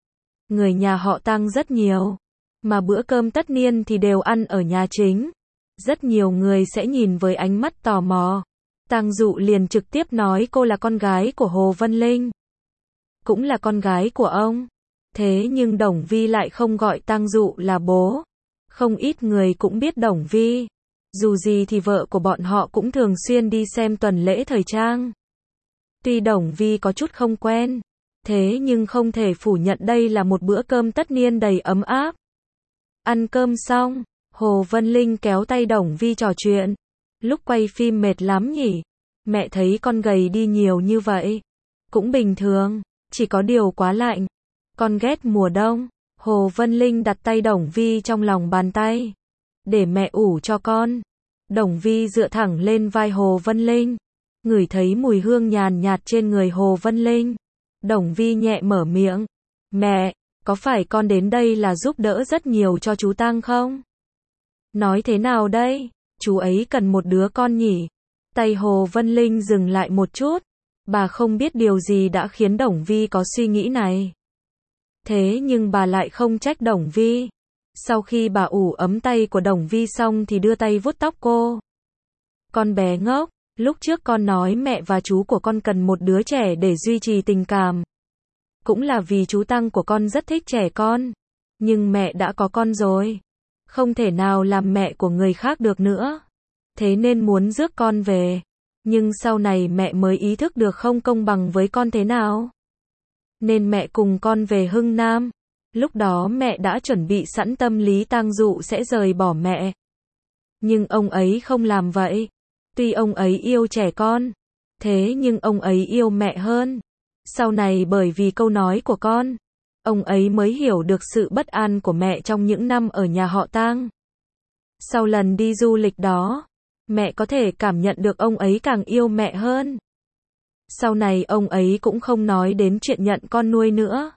Người nhà họ Tang rất nhiều, mà bữa cơm tất niên thì đều ăn ở nhà chính. Rất nhiều người sẽ nhìn với ánh mắt tò mò. Tang Dụ liền trực tiếp nói cô là con gái của Hồ Vân Linh, cũng là con gái của ông. Thế nhưng Đồng Vi lại không gọi Tang Dụ là bố. Không ít người cũng biết Đồng Vi. Dù gì thì vợ của bọn họ cũng thường xuyên đi xem tuần lễ thời trang. Tuy Đồng Vi có chút không quen, thế nhưng không thể phủ nhận đây là một bữa cơm tất niên đầy ấm áp. Ăn cơm xong, Hồ Vân Linh kéo tay Đồng Vi trò chuyện. Lúc quay phim mệt lắm nhỉ? Mẹ thấy con gầy đi nhiều như vậy. Cũng bình thường, chỉ có điều quá lạnh. Con ghét mùa đông. Hồ Vân Linh đặt tay Đồng Vi trong lòng bàn tay. Để mẹ ủ cho con. Đồng Vi dựa thẳng lên vai Hồ Vân Linh. Ngửi thấy mùi hương nhàn nhạt trên người Hồ Vân Linh. Đồng Vi nhẹ mở miệng. Mẹ, có phải con đến đây là giúp đỡ rất nhiều cho chú Tang không? Nói thế nào đây? Chú ấy cần một đứa con nhỉ? Tay Hồ Vân Linh dừng lại một chút. Bà không biết điều gì đã khiến Đồng Vi có suy nghĩ này. Thế nhưng bà lại không trách Đồng Vi. Sau khi bà ủ ấm tay của Đồng Vi xong thì đưa tay vuốt tóc cô. Con bé ngốc, lúc trước con nói mẹ và chú của con cần một đứa trẻ để duy trì tình cảm. Cũng là vì chú Tang của con rất thích trẻ con. Nhưng mẹ đã có con rồi. Không thể nào làm mẹ của người khác được nữa. Thế nên muốn rước con về. Nhưng sau này mẹ mới ý thức được không công bằng với con thế nào. Nên mẹ cùng con về Hưng Nam. Lúc đó mẹ đã chuẩn bị sẵn tâm lý Tang Dụ sẽ rời bỏ mẹ. Nhưng ông ấy không làm vậy. Tuy ông ấy yêu trẻ con, thế nhưng ông ấy yêu mẹ hơn. Sau này bởi vì câu nói của con, ông ấy mới hiểu được sự bất an của mẹ trong những năm ở nhà họ Tang. Sau lần đi du lịch đó, mẹ có thể cảm nhận được ông ấy càng yêu mẹ hơn. Sau này ông ấy cũng không nói đến chuyện nhận con nuôi nữa.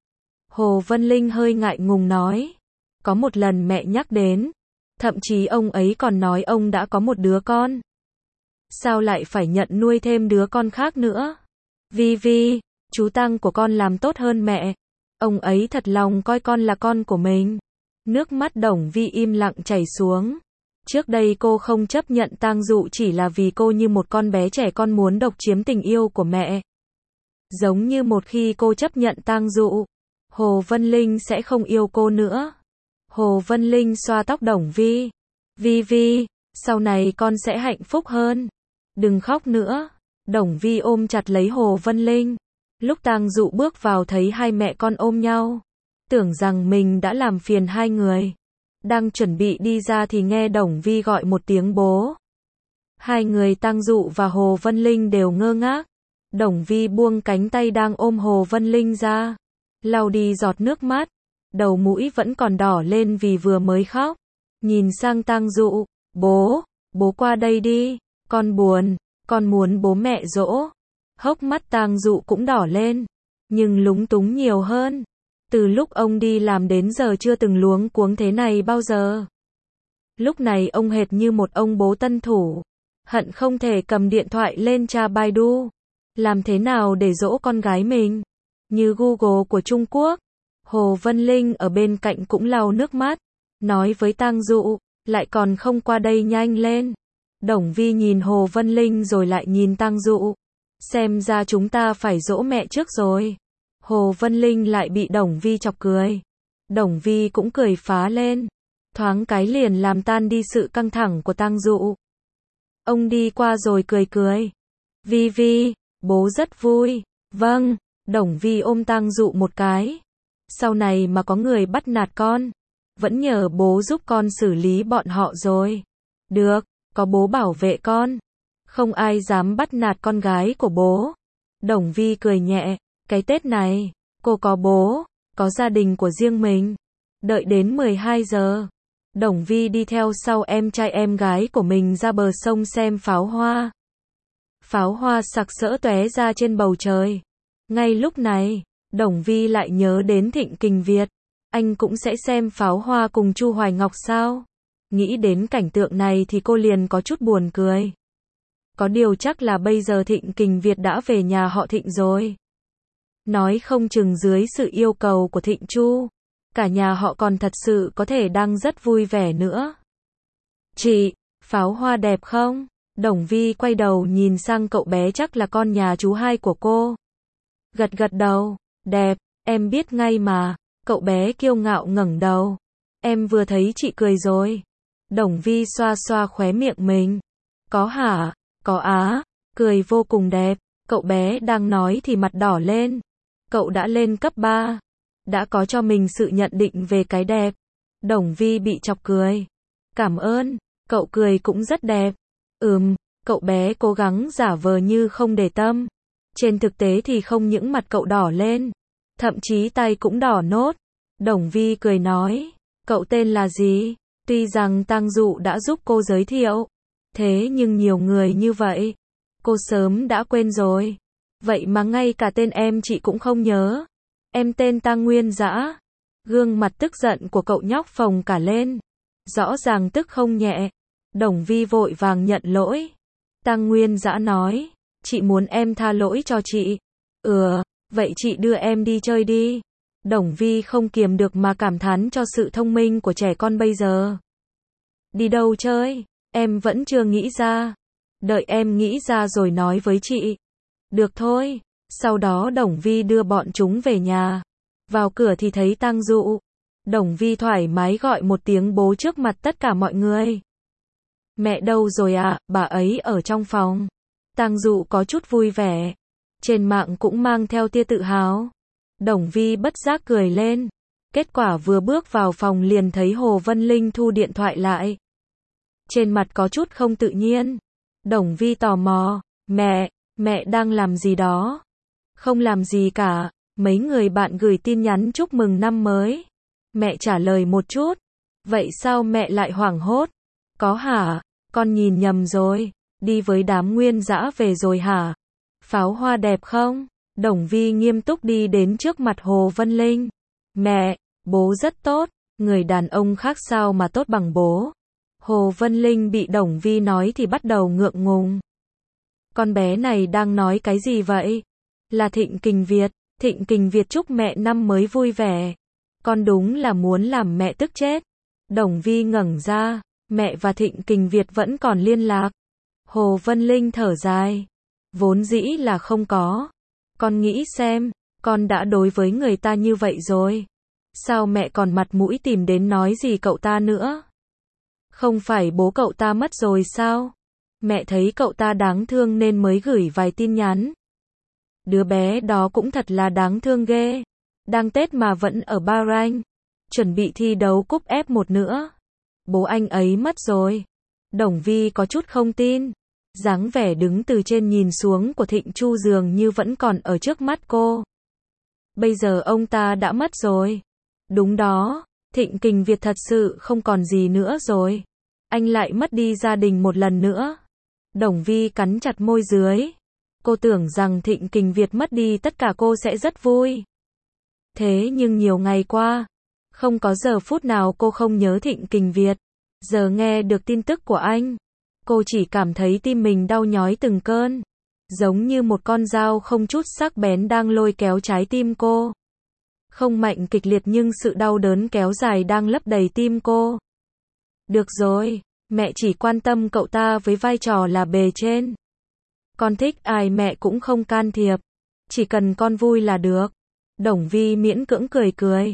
Hồ Vân Linh hơi ngại ngùng nói. Có một lần mẹ nhắc đến. Thậm chí ông ấy còn nói ông đã có một đứa con. Sao lại phải nhận nuôi thêm đứa con khác nữa? Vi Vi, chú Tang của con làm tốt hơn mẹ. Ông ấy thật lòng coi con là con của mình. Nước mắt Đồng Vi im lặng chảy xuống. Trước đây cô không chấp nhận Tang Dụ chỉ là vì cô như một con bé trẻ con muốn độc chiếm tình yêu của mẹ. Giống như một khi cô chấp nhận Tang Dụ, Hồ Vân Linh sẽ không yêu cô nữa. Hồ Vân Linh xoa tóc Đồng Vi. Vi Vi, sau này con sẽ hạnh phúc hơn. Đừng khóc nữa. Đồng Vi ôm chặt lấy Hồ Vân Linh. Lúc Tang Dụ bước vào thấy hai mẹ con ôm nhau. Tưởng rằng mình đã làm phiền hai người. Đang chuẩn bị đi ra thì nghe Đồng Vi gọi một tiếng bố. Hai người Tang Dụ và Hồ Vân Linh đều ngơ ngác. Đồng Vi buông cánh tay đang ôm Hồ Vân Linh ra. Lau đi giọt nước mắt. Đầu mũi vẫn còn đỏ lên vì vừa mới khóc. Nhìn sang Tang Dụ. Bố qua đây đi. Con buồn, con muốn bố mẹ dỗ. Hốc mắt Tang Dụ cũng đỏ lên. Nhưng lúng túng nhiều hơn. Từ lúc ông đi làm đến giờ chưa từng luống cuống thế này bao giờ. Lúc này ông hệt như một ông bố tân thủ. Hận không thể cầm điện thoại lên tra Baidu. Làm thế nào để dỗ con gái mình? Như Google của Trung Quốc. Hồ Vân Linh ở bên cạnh cũng lau nước mắt. Nói với Tang Dụ, lại còn không qua đây nhanh lên. Đồng Vi nhìn Hồ Vân Linh rồi lại nhìn Tang Dụ. Xem ra chúng ta phải dỗ mẹ trước rồi. Hồ Vân Linh lại bị Đồng Vi chọc cười. Đồng Vi cũng cười phá lên. Thoáng cái liền làm tan đi sự căng thẳng của Tang Dụ. Ông đi qua rồi cười cười. Vi Vi, bố rất vui. Vâng, Đồng Vi ôm Tang Dụ một cái. Sau này mà có người bắt nạt con, vẫn nhờ bố giúp con xử lý bọn họ rồi. Được, có bố bảo vệ con. Không ai dám bắt nạt con gái của bố. Đồng Vi cười nhẹ, cái Tết này, cô có bố, có gia đình của riêng mình. Đợi đến 12 giờ, Đồng Vi đi theo sau em trai em gái của mình ra bờ sông xem pháo hoa. Pháo hoa sặc sỡ tóe ra trên bầu trời. Ngay lúc này, Đồng Vi lại nhớ đến Thịnh Kình Việt. Anh cũng sẽ xem pháo hoa cùng Chu Hoài Ngọc sao? Nghĩ đến cảnh tượng này thì cô liền có chút buồn cười. Có điều chắc là bây giờ Thịnh Kình Việt đã về nhà họ Thịnh rồi. Nói không chừng dưới sự yêu cầu của Thịnh Chu, cả nhà họ còn thật sự có thể đang rất vui vẻ nữa. Chị, pháo hoa đẹp không? Đồng Vi quay đầu nhìn sang cậu bé chắc là con nhà chú hai của cô. Gật gật đầu, đẹp, em biết ngay mà. Cậu bé kiêu ngạo ngẩng đầu. Em vừa thấy chị cười rồi. Đồng Vi xoa xoa khóe miệng mình. Có hả? Có á, cười vô cùng đẹp. Cậu bé đang nói thì mặt đỏ lên. Cậu đã lên cấp 3. Đã có cho mình sự nhận định về cái đẹp. Đồng Vi bị chọc cười. Cảm ơn, cậu cười cũng rất đẹp. Cậu bé cố gắng giả vờ như không để tâm. Trên thực tế thì không những mặt cậu đỏ lên, thậm chí tay cũng đỏ nốt. Đồng Vi cười nói, cậu tên là gì? Tuy rằng Tang Dụ đã giúp cô giới thiệu, thế nhưng nhiều người như vậy, cô sớm đã quên rồi. Vậy mà ngay cả tên em chị cũng không nhớ. Em tên Tang Nguyên Dã. Gương mặt tức giận của cậu nhóc phồng cả lên. Rõ ràng tức không nhẹ. Đồng Vi vội vàng nhận lỗi. Tang Nguyên Dã nói, chị muốn em tha lỗi cho chị. Vậy chị đưa em đi chơi đi. Đồng Vi không kiềm được mà cảm thán cho sự thông minh của trẻ con bây giờ. Đi đâu chơi? Em vẫn chưa nghĩ ra. Đợi em nghĩ ra rồi nói với chị. Được thôi. Sau đó Đồng Vi đưa bọn chúng về nhà. Vào cửa thì thấy Tang Dụ. Đồng Vi thoải mái gọi một tiếng bố trước mặt tất cả mọi người. Mẹ đâu rồi ạ? Bà ấy ở trong phòng. Tang Dụ có chút vui vẻ. Trên mạng cũng mang theo tia tự hào. Đồng Vi bất giác cười lên. Kết quả vừa bước vào phòng liền thấy Hồ Vân Linh thu điện thoại lại. Trên mặt có chút không tự nhiên. Đồng Vi tò mò. Mẹ đang làm gì đó? Không làm gì cả. Mấy người bạn gửi tin nhắn chúc mừng năm mới. Mẹ trả lời một chút. Vậy sao mẹ lại hoảng hốt? Có hả? Con nhìn nhầm rồi. Đi với đám Nguyên Dã về rồi hả? Pháo hoa đẹp không? Đồng Vi nghiêm túc đi đến trước mặt Hồ Vân Linh. Mẹ, bố rất tốt. Người đàn ông khác sao mà tốt bằng bố? Hồ Vân Linh bị Đồng Vi nói thì bắt đầu ngượng ngùng. Con bé này đang nói cái gì vậy? Là Thịnh Kình Việt. Thịnh Kình Việt chúc mẹ năm mới vui vẻ. Con đúng là muốn làm mẹ tức chết. Đồng Vi ngẩng ra. Mẹ và Thịnh Kình Việt vẫn còn liên lạc. Hồ Vân Linh thở dài. Vốn dĩ là không có. Con nghĩ xem, con đã đối với người ta như vậy rồi. Sao mẹ còn mặt mũi tìm đến nói gì cậu ta nữa? Không phải bố cậu ta mất rồi sao? Mẹ thấy cậu ta đáng thương nên mới gửi vài tin nhắn. Đứa bé đó cũng thật là đáng thương ghê. Đang Tết mà vẫn ở Bahrain. Chuẩn bị thi đấu cúp F1 nữa. Bố anh ấy mất rồi. Đồng Vi có chút không tin. Dáng vẻ đứng từ trên nhìn xuống của Thịnh Chu dường như vẫn còn ở trước mắt cô. Bây giờ ông ta đã mất rồi. Đúng đó, Thịnh Kình Việt thật sự không còn gì nữa rồi. Anh lại mất đi gia đình một lần nữa. Đồng Vi cắn chặt môi dưới. Cô tưởng rằng Thịnh Kình Việt mất đi tất cả cô sẽ rất vui. Thế nhưng nhiều ngày qua, không có giờ phút nào cô không nhớ Thịnh Kình Việt. Giờ nghe được tin tức của anh, cô chỉ cảm thấy tim mình đau nhói từng cơn. Giống như một con dao không chút sắc bén đang lôi kéo trái tim cô. Không mạnh kịch liệt nhưng sự đau đớn kéo dài đang lấp đầy tim cô. Được rồi, mẹ chỉ quan tâm cậu ta với vai trò là bề trên. Con thích ai mẹ cũng không can thiệp. Chỉ cần con vui là được. Đồng Vi miễn cưỡng cười cười.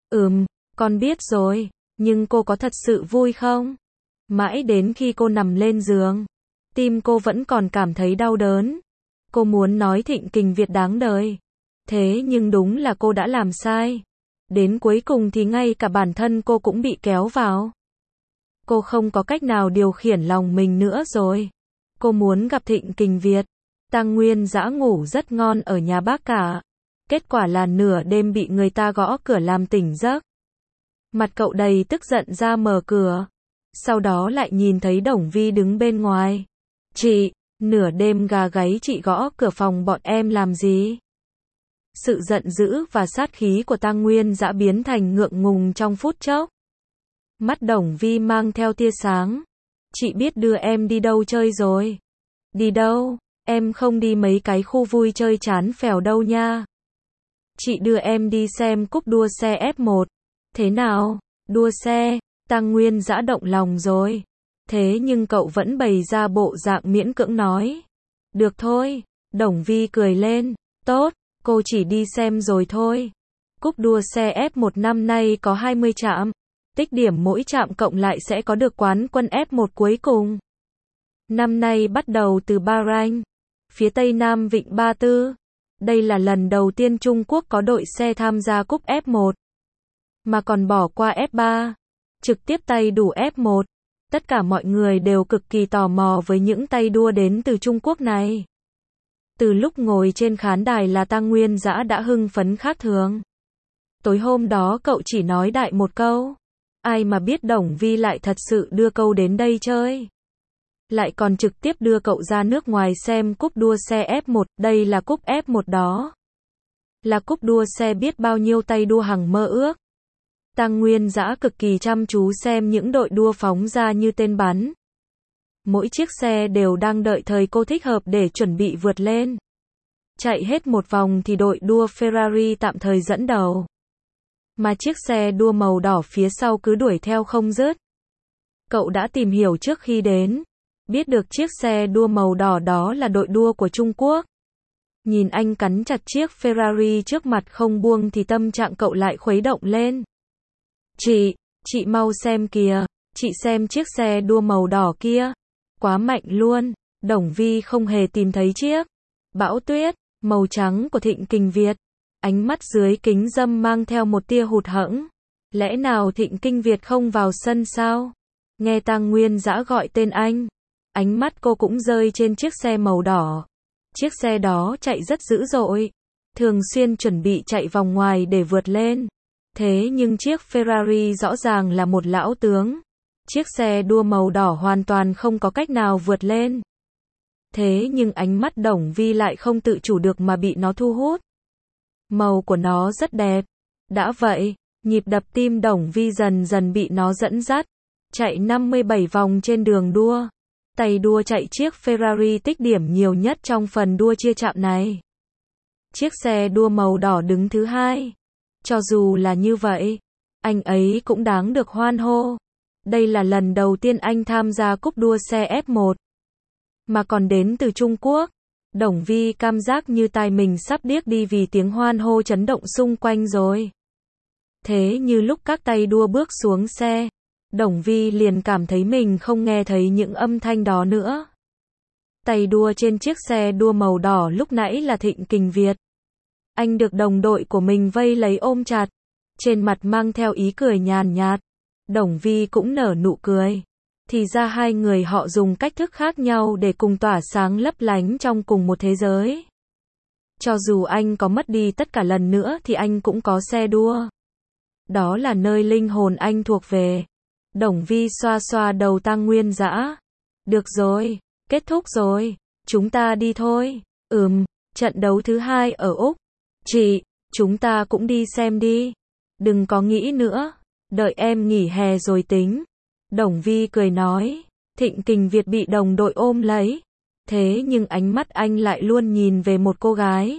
Con biết rồi, nhưng cô có thật sự vui không? Mãi đến khi cô nằm lên giường, tim cô vẫn còn cảm thấy đau đớn. Cô muốn nói Thịnh Kình Việt đáng đời. Thế nhưng đúng là cô đã làm sai. Đến cuối cùng thì ngay cả bản thân cô cũng bị kéo vào. Cô không có cách nào điều khiển lòng mình nữa rồi. Cô muốn gặp Thịnh Kình Việt. Tăng Nguyên Dã ngủ rất ngon ở nhà bác cả. Kết quả là nửa đêm bị người ta gõ cửa làm tỉnh giấc. Mặt cậu đầy tức giận ra mở cửa. Sau đó lại nhìn thấy Đồng Vi đứng bên ngoài. Chị, nửa đêm gà gáy chị gõ cửa phòng bọn em làm gì? Sự giận dữ và sát khí của Tăng Nguyên Dã biến thành ngượng ngùng trong phút chốc. Mắt Đồng Vi mang theo tia sáng. Chị biết đưa em đi đâu chơi rồi? Đi đâu? Em không đi mấy cái khu vui chơi chán phèo đâu nha. Chị đưa em đi xem cúp đua xe F1. Thế nào? Đua xe? Tăng Nguyên Dã động lòng rồi. Thế nhưng cậu vẫn bày ra bộ dạng miễn cưỡng nói. Được thôi. Đồng Vi cười lên. Tốt, cô chỉ đi xem rồi thôi. Cúp đua xe F1 năm nay có 20 trạm. Tích điểm mỗi trạm cộng lại sẽ có được quán quân F1 cuối cùng. Năm nay bắt đầu từ Bahrain, phía tây nam Vịnh Ba Tư. Đây là lần đầu tiên Trung Quốc có đội xe tham gia cúp F1. Mà còn bỏ qua F3. Trực tiếp tay đua F1. Tất cả mọi người đều cực kỳ tò mò với những tay đua đến từ Trung Quốc này. Từ lúc ngồi trên khán đài là Tăng Nguyên Dã đã hưng phấn khác thường. Tối hôm đó cậu chỉ nói đại một câu. Ai mà biết Đồng Vi lại thật sự đưa cậu đến đây chơi. Lại còn trực tiếp đưa cậu ra nước ngoài xem cúp đua xe F1, đây là cúp F1 đó. Là cúp đua xe biết bao nhiêu tay đua hằng mơ ước. Tăng Nguyên Dã cực kỳ chăm chú xem những đội đua phóng ra như tên bắn. Mỗi chiếc xe đều đang đợi thời cô thích hợp để chuẩn bị vượt lên. Chạy hết một vòng thì đội đua Ferrari tạm thời dẫn đầu. Mà chiếc xe đua màu đỏ phía sau cứ đuổi theo không dứt. Cậu đã tìm hiểu trước khi đến. Biết được chiếc xe đua màu đỏ đó là đội đua của Trung Quốc. Nhìn anh cắn chặt chiếc Ferrari trước mặt không buông thì tâm trạng cậu lại khuấy động lên. Chị mau xem kìa, chị xem chiếc xe đua màu đỏ kia. Quá mạnh luôn, Đồng Vi không hề tìm thấy chiếc bão tuyết màu trắng của Thịnh Kình Việt. Ánh mắt dưới kính râm mang theo một tia hụt hẫng. Lẽ nào Thịnh Kình Việt không vào sân sao? Nghe Tăng Nguyên Dã gọi tên anh, ánh mắt cô cũng rơi trên chiếc xe màu đỏ. Chiếc xe đó chạy rất dữ dội, thường xuyên chuẩn bị chạy vòng ngoài để vượt lên. Thế nhưng chiếc Ferrari rõ ràng là một lão tướng. Chiếc xe đua màu đỏ hoàn toàn không có cách nào vượt lên. Thế nhưng ánh mắt Đồng Vi lại không tự chủ được mà bị nó thu hút. Màu của nó rất đẹp. Đã vậy, nhịp đập tim Đồng Vi dần dần bị nó dẫn dắt. Chạy 57 vòng trên đường đua. Tay đua chạy chiếc Ferrari tích điểm nhiều nhất trong phần đua chia chạm này. Chiếc xe đua màu đỏ đứng thứ hai. Cho dù là như vậy, anh ấy cũng đáng được hoan hô. Đây là lần đầu tiên anh tham gia cúp đua xe F1. Mà còn đến từ Trung Quốc. Đồng Vi cảm giác như tai mình sắp điếc đi vì tiếng hoan hô chấn động xung quanh rồi. Thế như lúc các tay đua bước xuống xe, Đồng Vi liền cảm thấy mình không nghe thấy những âm thanh đó nữa. Tay đua trên chiếc xe đua màu đỏ lúc nãy là Thịnh Kình Việt. Anh được đồng đội của mình vây lấy ôm chặt, trên mặt mang theo ý cười nhàn nhạt. Đồng Vi cũng nở nụ cười. Thì ra hai người họ dùng cách thức khác nhau để cùng tỏa sáng lấp lánh trong cùng một thế giới. Cho dù anh có mất đi tất cả lần nữa thì anh cũng có xe đua. Đó là nơi linh hồn anh thuộc về. Đồng Vi xoa xoa đầu Tăng Nguyên Dã. Được rồi, kết thúc rồi, chúng ta đi thôi. Trận đấu thứ hai ở Úc. Chúng ta cũng đi xem đi. Đừng có nghĩ nữa, đợi em nghỉ hè rồi tính. Đồng Vi cười nói. Thịnh Kình Việt bị đồng đội ôm lấy. Thế nhưng ánh mắt anh lại luôn nhìn về một cô gái.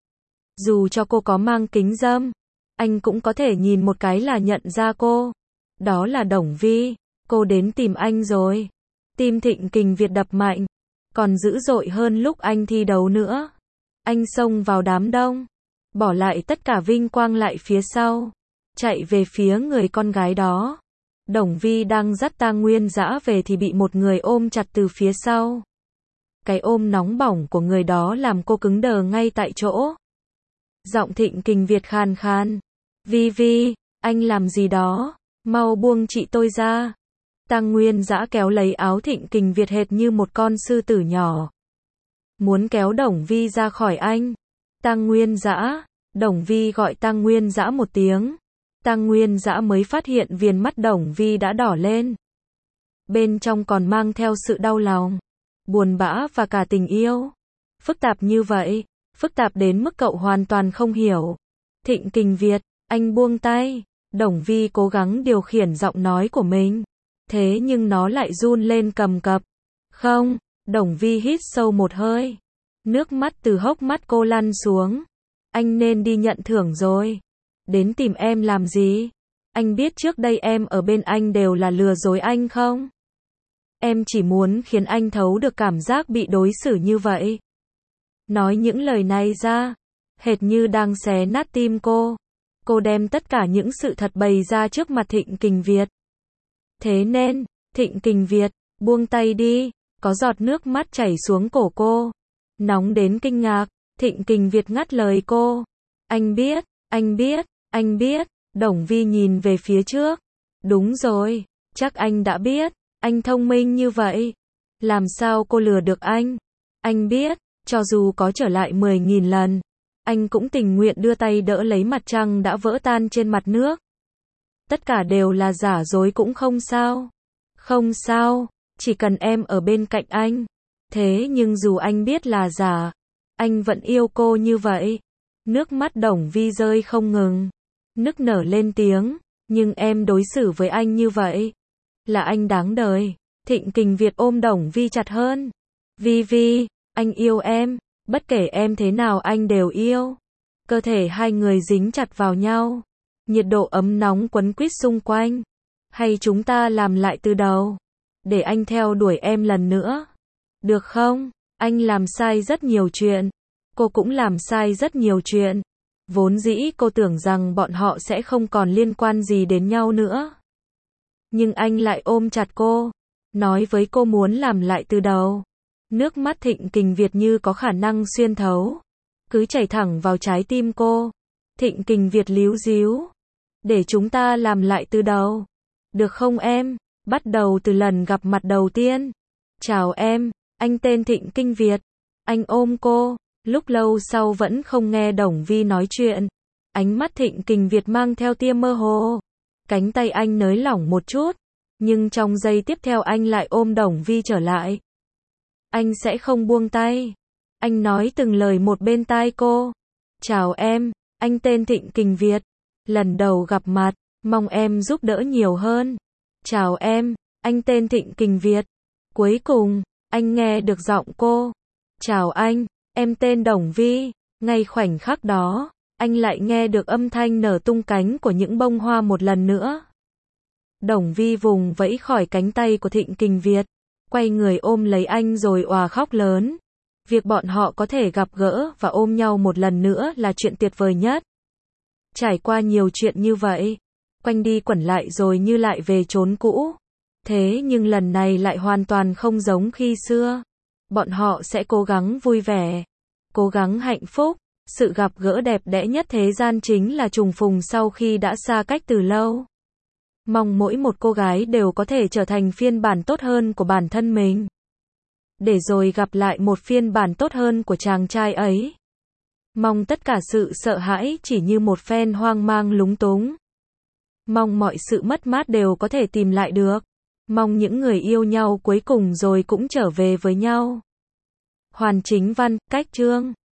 Dù cho cô có mang kính râm, anh cũng có thể nhìn một cái là nhận ra cô. Đó là Đồng Vi. cô đến tìm anh rồi. Tim Thịnh Kình Việt đập mạnh, còn dữ dội hơn lúc anh thi đấu nữa. Anh xông vào đám đông, bỏ lại tất cả vinh quang lại phía sau, chạy về phía người con gái đó. Đồng Vi đang dắt Tang Nguyên Dã về thì bị một người ôm chặt từ phía sau. Cái ôm nóng bỏng của người đó làm cô cứng đờ ngay tại chỗ. Giọng Thịnh Kình Việt khàn khàn. Vi Vi, anh làm gì đó, mau buông chị tôi ra. Tang Nguyên Dã kéo lấy áo Thịnh Kình Việt hệt như một con sư tử nhỏ, muốn kéo Đồng Vi ra khỏi anh. Tang Nguyên Dã, Đồng Vi gọi Tang Nguyên Dã một tiếng. Tang Nguyên Dã mới phát hiện viền mắt Đồng Vi đã đỏ lên. Bên trong còn mang theo sự đau lòng, buồn bã và cả tình yêu. Phức tạp như vậy, phức tạp đến mức cậu hoàn toàn không hiểu. Thịnh Kình Việt, anh buông tay. Đồng Vi cố gắng điều khiển giọng nói của mình, thế nhưng nó lại run lên cầm cập. Không, Đồng Vi hít sâu một hơi. Nước mắt từ hốc mắt cô lăn xuống. Anh nên đi nhận thưởng rồi. Đến tìm em làm gì? Anh biết trước đây em ở bên anh đều là lừa dối anh không? Em chỉ muốn khiến anh thấu được cảm giác bị đối xử như vậy. Nói những lời này ra, hệt như đang xé nát tim cô. Cô đem tất cả những sự thật bày ra trước mặt Thịnh Kình Việt. Thế nên, Thịnh Kình Việt, buông tay đi. Có giọt nước mắt chảy xuống cổ cô. Nóng đến kinh ngạc, Thịnh Kình Việt ngắt lời cô. Anh biết, anh biết, anh biết. Đồng Vi nhìn về phía trước. Đúng rồi, chắc anh đã biết. Anh thông minh như vậy. Làm sao cô lừa được anh? Anh biết, cho dù có trở lại 10.000 lần, anh cũng tình nguyện đưa tay đỡ lấy mặt trăng đã vỡ tan trên mặt nước. Tất cả đều là giả dối cũng không sao. Không sao, chỉ cần em ở bên cạnh anh. Thế nhưng dù anh biết là giả, anh vẫn yêu cô như vậy. Nước mắt Đồng Vi rơi không ngừng, nức nở lên tiếng. Nhưng em đối xử với anh như vậy, là anh đáng đời. Thịnh Kình Việt ôm Đồng Vi chặt hơn. Vi Vi, anh yêu em, bất kể em thế nào anh đều yêu. Cơ thể hai người dính chặt vào nhau, nhiệt độ ấm nóng quấn quýt xung quanh. Hay chúng ta làm lại từ đầu, để anh theo đuổi em lần nữa, được không? Anh làm sai rất nhiều chuyện, cô cũng làm sai rất nhiều chuyện. Vốn dĩ cô tưởng rằng bọn họ sẽ không còn liên quan gì đến nhau nữa. Nhưng anh lại ôm chặt cô, nói với cô muốn làm lại từ đầu. Nước mắt Thịnh Kình Việt như có khả năng xuyên thấu, cứ chảy thẳng vào trái tim cô. Thịnh Kình Việt líu ríu. Để chúng ta làm lại từ đầu, được không em? Bắt đầu từ lần gặp mặt đầu tiên. Chào em, anh tên Thịnh Kình Việt. Anh ôm cô, lúc lâu sau vẫn không nghe Đồng Vi nói chuyện. Ánh mắt Thịnh Kình Việt mang theo tia mơ hồ. Cánh tay anh nới lỏng một chút, nhưng trong giây tiếp theo anh lại ôm Đồng Vi trở lại. Anh sẽ không buông tay. Anh nói từng lời một bên tai cô. Chào em, anh tên Thịnh Kình Việt. Lần đầu gặp mặt, mong em giúp đỡ nhiều hơn. Chào em, anh tên Thịnh Kình Việt. Cuối cùng, anh nghe được giọng cô. Chào anh, em tên Đồng Vi. Ngay khoảnh khắc đó, anh lại nghe được âm thanh nở tung cánh của những bông hoa một lần nữa. Đồng Vi vùng vẫy khỏi cánh tay của Thịnh Kình Việt, quay người ôm lấy anh rồi òa khóc lớn. Việc bọn họ có thể gặp gỡ và ôm nhau một lần nữa là chuyện tuyệt vời nhất. Trải qua nhiều chuyện như vậy, quanh đi quẩn lại rồi như lại về chốn cũ. Thế nhưng lần này lại hoàn toàn không giống khi xưa. Bọn họ sẽ cố gắng vui vẻ, cố gắng hạnh phúc. Sự gặp gỡ đẹp đẽ nhất thế gian chính là trùng phùng sau khi đã xa cách từ lâu. Mong mỗi một cô gái đều có thể trở thành phiên bản tốt hơn của bản thân mình, để rồi gặp lại một phiên bản tốt hơn của chàng trai ấy. Mong tất cả sự sợ hãi chỉ như một phen hoang mang lúng túng. Mong mọi sự mất mát đều có thể tìm lại được. Mong những người yêu nhau cuối cùng rồi cũng trở về với nhau. Hoàn Chính Văn, Cách Chương